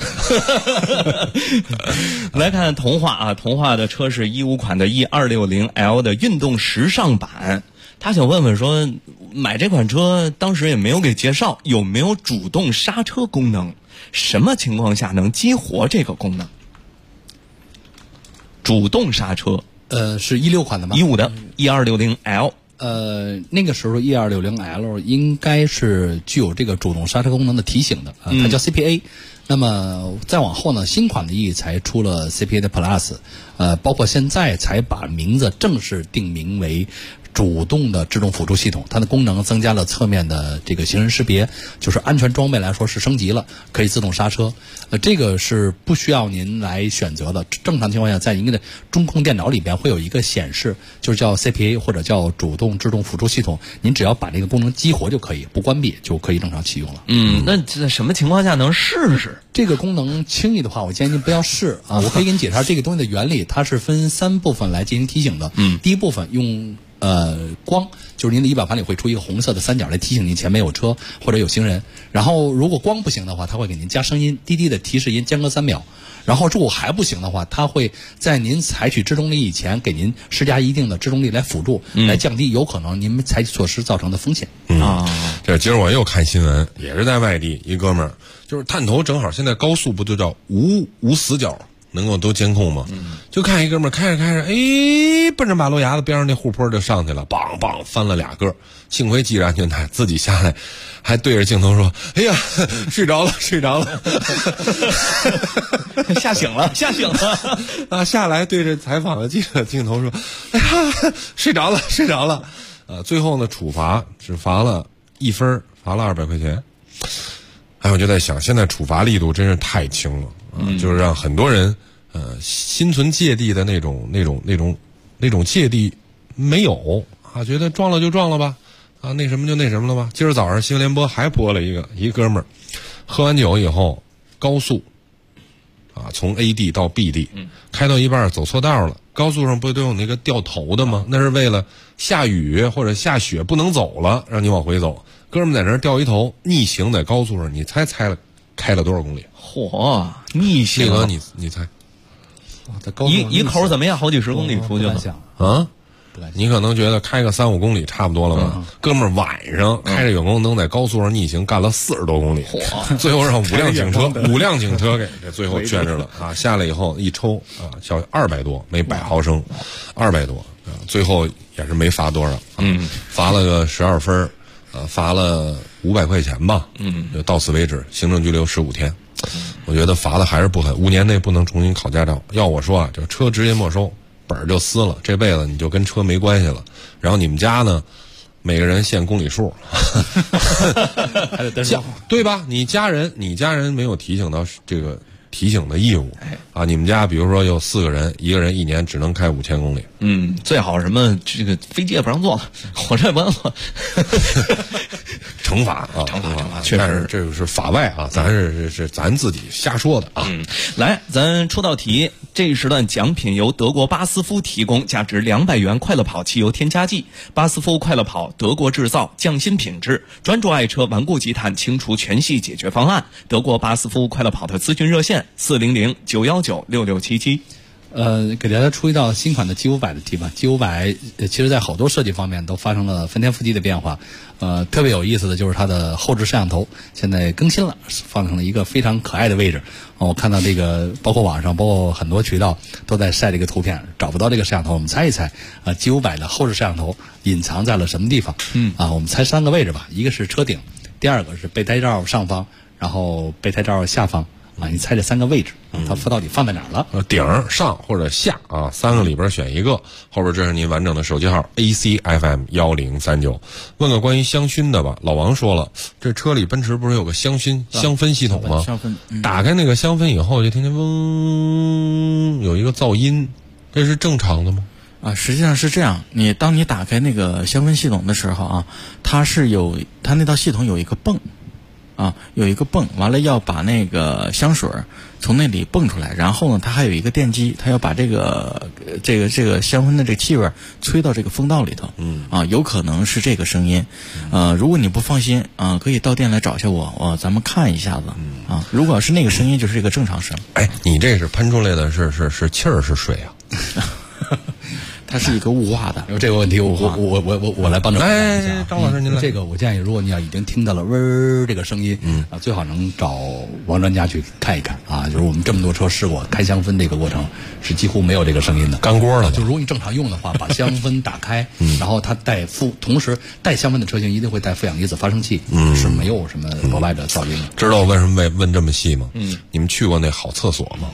来看童话啊，童话的车是15款的 E260L 的运动时尚版。他想问问说，买这款车当时也没有给介绍，有没有主动刹车功能？什么情况下能激活这个功能？主动刹车， 是16款的吗 ？15的 E260L。 那个时候 E260L 应该是具有这个主动刹车功能的提醒的，它叫 CPA。那么再往后呢，新款的 E 才出了 CPA 的 Plus，包括现在才把名字正式定名为主动的制动辅助系统，它的功能增加了侧面的这个行人识别，就是安全装备来说是升级了，可以自动刹车。这个是不需要您来选择的。正常情况下，在您的中控电脑里边会有一个显示，就是叫 CPA 或者叫主动制动辅助系统，您只要把这个功能激活就可以，不关闭就可以正常启用了。 那在什么情况下能试试？ 这个功能轻易的话，我建议您不要试啊。我可以给您解释这个东西的原理，它是分3部分来进行提醒的。第一部分用光，就是您的仪表盘里会出一个红色的3角来提醒您前面有车或者有行人。然后如果光不行的话，它会给您加声音，滴滴的提示音，间隔3秒。然后如果还不行的话，它会在您采取制动力以前给您施加一定的制动力来辅助，来降低有可能您采取措施造成的风险。 这今儿我又看新闻，也是在外地一哥们儿，就是探头正好现在高速不就叫无死角能够都监控吗？就看一哥们儿开着开着，哎，奔着马路牙子边上那护坡就上去了，梆梆翻了2个，幸亏系着安全带，自己下来还对着镜头说：“哎呀，睡着了，睡着了。” 吓醒了啊！下来对着采访的记者镜头说：“哎呀，睡着了，睡着了。” 最后呢处罚只罚了1分，罚了200块钱。哎，我就在想，现在处罚力度真是太轻了就是让很多人心存芥蒂的那种芥蒂没有啊，觉得撞了就撞了吧，啊那什么就那什么了吧。今儿早上新闻联播还播了一哥们儿喝完酒以后高速啊从 A 地到 B 地，开到一半走错道了。高速上不都有那个掉头的吗？那是为了下雨或者下雪不能走了，让你往回走。哥们在那儿掉一头，逆行在高速上，你猜开了多少公里？ 嚯，逆行！ 那个你猜？ 一口怎么样？好几十公里出去了啊！你可能觉得开个3-5公里差不多了吧？哥们儿晚上开着远光灯在高速上逆行，干了40多公里，最后让5辆警车给最后圈着了啊！下来以后一抽啊，小200多每100毫升，200多啊，最后也是没罚多少，罚了个12分。罚了500块钱吧，就到此为止，行政拘留15天。我觉得罚的还是不狠，5年内不能重新考驾照。要我说啊，就车直接没收，本儿就撕了，这辈子你就跟车没关系了。然后你们家呢，每个人限公里数， 还得登记， 对吧？你家人没有提醒到这个提醒的义务啊！你们家比如说有4个人，一个人1年只能开5000公里。 最好什么这个飞机也不让坐了，火车也不让坐。 惩罚，确实这个是法外啊，咱是咱自己瞎说的啊。 来，咱出道题，这一时段奖品由德国巴斯夫提供，价值200元快乐跑汽油添加剂。巴斯夫快乐跑，德国制造，匠心品质，专注爱车顽固积碳清除全系解决方案。德国巴斯夫快乐跑的咨询热线400-919-6677。 给大家出一道新款的 G500的题吧。G500其实在好多设计方面都发生了翻天覆地的变化。特别有意思的就是它的后置摄像头现在更新了，放成了一个非常可爱的位置。我看到这个包括网上包括很多渠道都在晒这个图片，找不到这个摄像头，我们猜一猜G500的后置摄像头隐藏在了什么地方？我们猜3个位置吧。一个是车顶，第2个是备胎罩上方，然后备胎罩下方。你猜这3个位置，它到底放在哪儿了？ 顶上或者下啊，3个里边选一个。后边这是您完整的手机号 ACFM1039。问个关于香薰的吧。老王说了，这车里奔驰不是有个香氛系统吗？ 香氛， 打开那个香氛以后，就听见嗡有一个噪音，这是正常的吗？ 实际上是这样。当你打开那个香氛系统的时候啊，它那套系统有一个泵。有一个泵，完了要把那个香水从那里泵出来，然后呢，它还有一个电机，它要把这个香氛的这个气味吹到这个风道里头。有可能是这个声音。如果你不放心可以到店来找一下我，咱们看一下子。如果是那个声音，就是一个正常声。 哎，你这是喷出来的是气儿是水啊？ 它是一个雾化的。 这个问题我来帮着回答一下。 张老师您来。 这个我建议，如果你要已经听到了嗡儿这个声音，最好能找王专家去看一看啊。就是我们这么多车试过，开香氛这个过程是几乎没有这个声音的， 干锅了。 就如果你正常用的话，把香氛打开，然后它同时带香氛的车型一定会带负氧离子发生器，是没有什么额外的噪音的。 知道我为什么问这么细吗？你们去过那好厕所吗？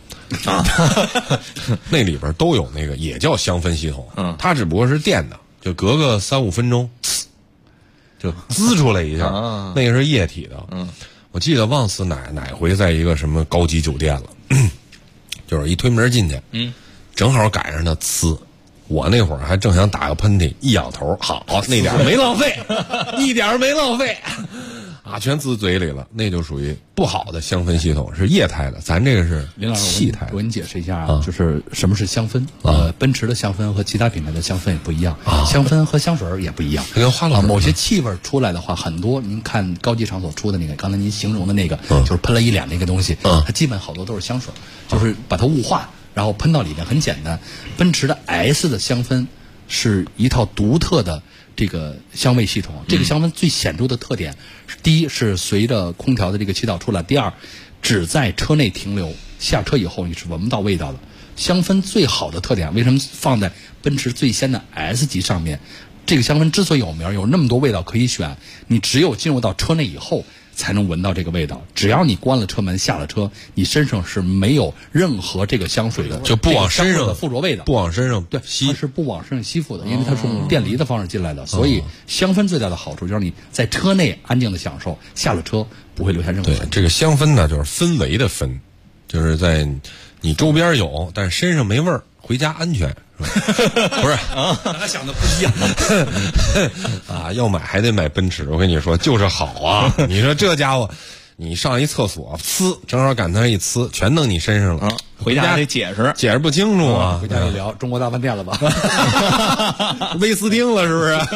那里边都有那个也叫香氛系统，它只不过是电的，就隔个3-5分钟就滋出来一下，那个是液体的。我记得忘死哪回在一个什么高级酒店了，就是一推门进去，正好赶上那呲，我那会儿还正想打个喷嚏，一仰头，好，那点没浪费，一点没浪费。全滋嘴里了，那就属于不好的香氛系统，是液态的。咱这个是气态的。 我给你解释一下就是什么是香氛。奔驰的香氛和其他品牌的香氛也不一样，香氛和香水也不一样。 跟花老某些气味出来的话，很多您看高级场所出的那个，刚才您形容的那个，就是喷了一脸那个东西，它基本好多都是香水，就是把它雾化，然后喷到里面。很简单，奔驰的 S 的香氛是一套独特的这个香味系统。这个香氛最显著的特点，第一是随着空调的这个气道出来，第二只在车内停留，下车以后你是闻不到味道的。香氛最好的特点，为什么放在奔驰最先的 S 级上面？这个香氛之所以有名，有那么多味道可以选，你只有进入到车内以后才能闻到这个味道。只要你关了车门下了车，你身上是没有任何这个香水的， 就不往身上的附着味道， 不往身上对吸，它是不往身上吸附的，因为它是用电离的方式进来的。所以香氛最大的好处就是你在车内安静的享受，下了车不会留下任何。 对，这个香氛呢，就是氛围的氛，就是在你周边有，但是身上没味儿，回家安全。不是啊，咱俩想的不一样啊！要买还得买奔驰，我跟你说就是好啊！你说这家伙，你上一厕所呲，正好赶他一呲，全弄你身上了。 回家得解释不清楚啊！ 回家一聊中国大饭店了吧？ 威斯汀了是不是？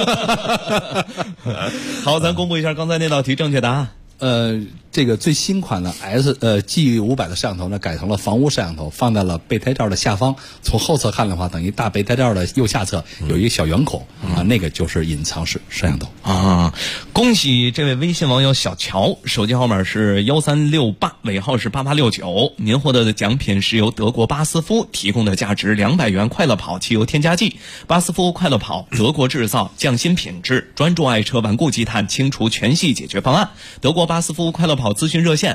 好，咱公布一下刚才那道题正确答案。 这个最新款的 G500的摄像头呢，改成了房屋摄像头，放在了备胎罩的下方。从后侧看的话，等于大备胎罩的右下侧有一个小圆孔啊，那个就是隐藏式摄像头啊。恭喜这位微信网友小乔，手机号码是1368，尾号是8869。您获得的奖品是由德国巴斯夫提供的价值200元快乐跑汽油添加剂。巴斯夫快乐跑，德国制造，匠心品质，专注爱车顽固积碳清除全系解决方案。德国巴斯夫快乐跑咨询热线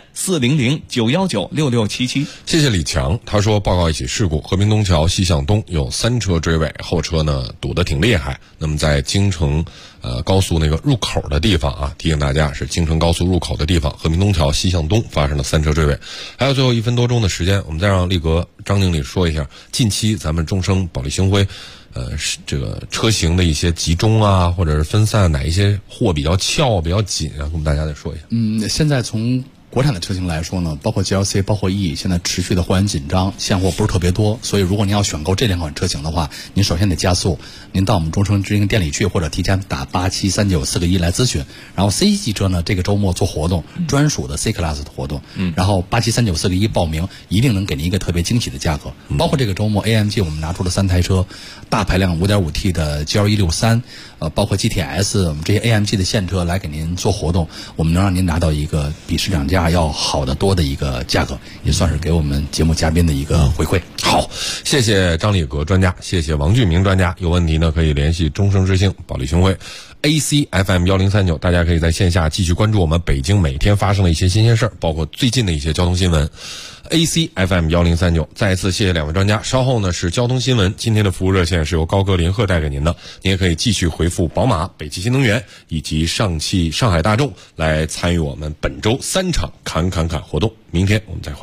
400-919-6677。 谢谢李强，他说报告一起事故，和平东桥西向东有3车追尾，后车呢堵得挺厉害。那么在京城高速那个入口的地方啊，提醒大家是京城高速入口的地方，和平东桥西向东发生了3车追尾。还有最后1分多钟的时间，我们再让力格张经理说一下近期咱们中升保利星辉这个车型的一些集中啊，或者是分散，哪一些货比较翘比较紧啊，跟我们大家再说一下。 现在从国产的车型来说呢，包括 GLC 包括 E 现在持续的货源紧张，现货不是特别多，所以如果您要选购这2款车型的话，您首先得加速，您到我们中升直营店里去，或者提前打873941来咨询。然后 C 级车呢，这个周末做活动，专属的 C Class 的活动，然后873941报名，一定能给您一个特别惊喜的价格。包括这个周末 AMG 我们拿出了3台车，大排量 5.5T 的 GL163，包括 GTS 我们这些 AMG 的现车来给您做活动，我们能让您拿到一个比市场价要好得多的一个价格，也算是给我们节目嘉宾的一个回馈。 好，谢谢张立格专家，谢谢王俊明专家。有问题呢可以联系中升之星保利星辉 ACFM 1039，大家可以在线下继续关注我们北京每天发生的一些新鲜事儿，包括最近的一些交通新闻。ACFM 1039，再一次谢谢2位专家。稍后呢是交通新闻，今天的服务热线是由高歌林鹤带给您的，您也可以继续回复宝马、北汽新能源以及上海大众来参与我们本周3场侃活动。明天我们再会。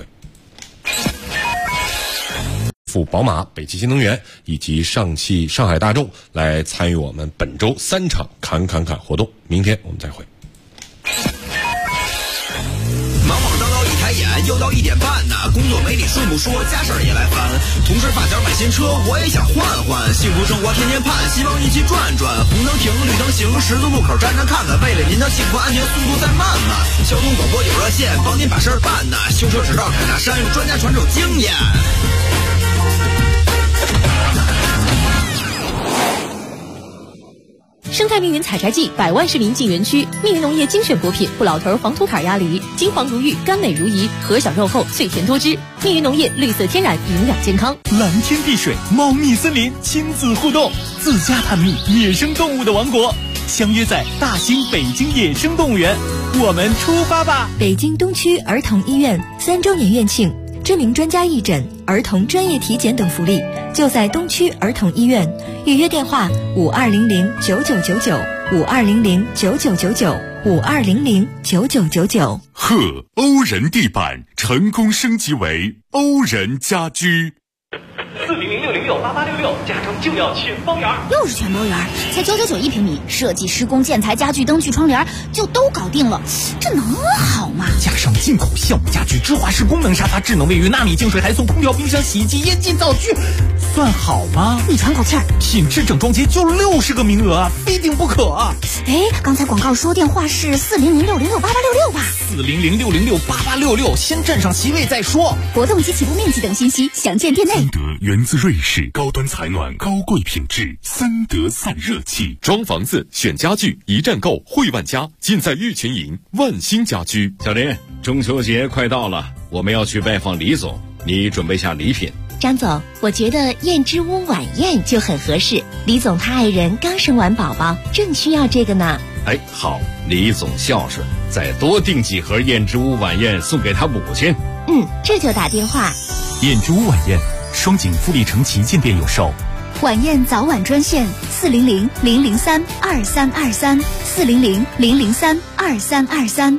赴宝马、北汽新能源以及上海大众来参与我们本周3场侃活动。明天我们再会。 忙忙叨叨一抬眼，又到1点半呢。工作没你顺不说，家事儿也来烦。同事发小买新车，我也想换换。幸福生活天天盼，希望一起转转。红灯停，绿灯行，十字路口站站看看。为了您的幸福安全，速度再慢慢。交通广播有热线，帮您把事儿办呢。修车只到凯大山，专家传授经验。 生态密云采摘季，100万市民进园区。密云农业精选果品，不老头黄土坎鸭梨，金黄如玉，甘美如饴，核小肉厚，脆甜多汁。密云农业绿色天然，营养健康。 蓝天碧水，猫蜜森林，亲子互动，自家探秘野生动物的王国。相约在大兴北京野生动物园，我们出发吧！ 北京东区儿童医院3周年院庆，知名专家义诊、儿童专业体检等福利，就在东区儿童医院。预约电话 5200-9999，5200-9999，5200-9999。 贺欧仁地板成功升级为欧仁家居。 400-606-8866，家中就要全包圆。 又是全包圆，才999一平米，设计、施工、建材、家具、灯具、窗帘就都搞定了，这能好吗？ 加上进口酵母家具、芝华士功能沙发、智能卫浴、纳米净水，还送空调、冰箱、洗衣机、烟机、灶具，算好吗？ 你喘口气儿， 品质整装节就60个名额啊，非订不可啊！ 哎，刚才广告说电话是400-606-8866吧 ？400-606-8866，先占上席位再说。 活动及起步面积等信息详见店内。 三德源自瑞士，高端采暖，高贵品质，三德散热器。装房子选家具，一站购汇万家，尽在玉群营万兴家居。 小林，中秋节快到了，我们要去拜访李总，你准备下礼品。 张总，我觉得燕之屋晚宴就很合适。李总他爱人刚生完宝宝，正需要这个呢。 哎，好，李总孝顺，再多订几盒燕之屋晚宴送给他母亲。 这就打电话。 燕之屋晚宴，双井富力城旗舰店有售。 晚宴早晚专线400-003-2323，400-003-2323。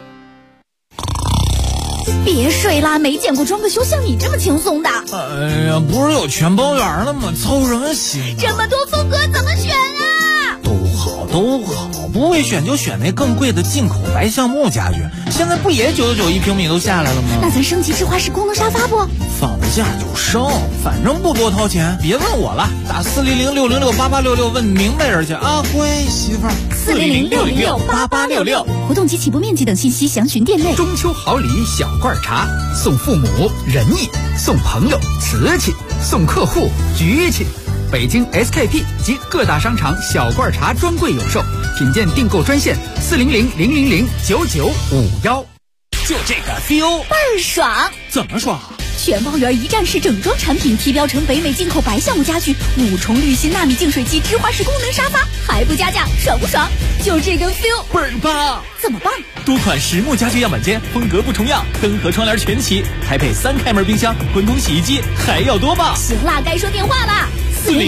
别睡啦，没见过装个修像你这么轻松的。 哎呀，不是有全包圆了吗？凑什么心？ 这么多风格怎么选啊？ 都好，不会选就选那更贵的进口白橡木家具，现在不也999一平米都下来了吗？ 那咱升级智华式功能沙发不？ 放得下就升，反正不多掏钱。别问我了，打400-606-8866问明白人去啊！乖媳妇儿 ，400-606-8866。活动及起步面积等信息详询店内。 中秋好礼小罐茶，送父母仁义，送朋友瓷器，送客户局气。北京 SKP 及各大商场小罐茶专柜有售，品鉴订购专线400-000-9951。 就这个 feel 倍儿爽！ 怎么爽？ 全包圆一站式整装产品，提标成北美进口白橡木家具，5重滤芯纳米净水机，芝华士功能沙发，还不加价，爽不爽？就这个 feel 倍儿棒！ 怎么棒？ 多款实木家具样板间，风格不重样，灯和窗帘全齐，还配3开门冰箱、滚筒洗衣机，还要多棒！ 行啦，该说电话啦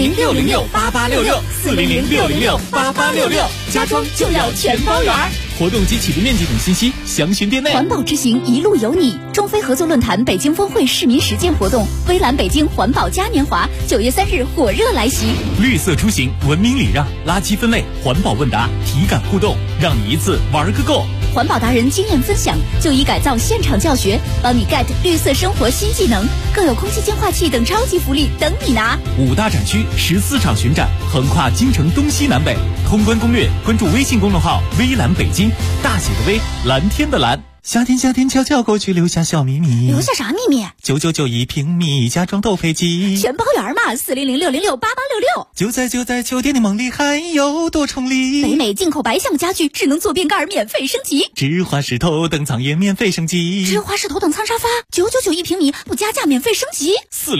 ！400-606-8866，400-606-8866，家装就要全包圆。 活动及起步面积等信息详询店内。 环保之行，一路有你。中非合作论坛北京峰会市民实践活动，微蓝北京环保嘉年华，9月3日火热来袭。 绿色出行，文明礼让，垃圾分类，环保问答，体感互动，让你一次玩个够。 环保达人经验分享，就医改造现场教学，帮你 get 绿色生活新技能，更有空气净化器等超级福利等你拿。 5大展区14场巡展，横跨京城东西南北。通关攻略，关注微信公众号微蓝北京，大写的微，蓝天的蓝。夏天悄悄过去，留下小秘密。 留下啥秘密 ？999一平米，家装都配齐， 全包圆嘛！400-606-8866。 就在酒店的梦里，还有多重礼。 北美进口白橡木家具，智能坐便盖免费升级， 芝华士头等舱也免费升级， 芝华士头等舱沙发999一平米，不加价免费升级。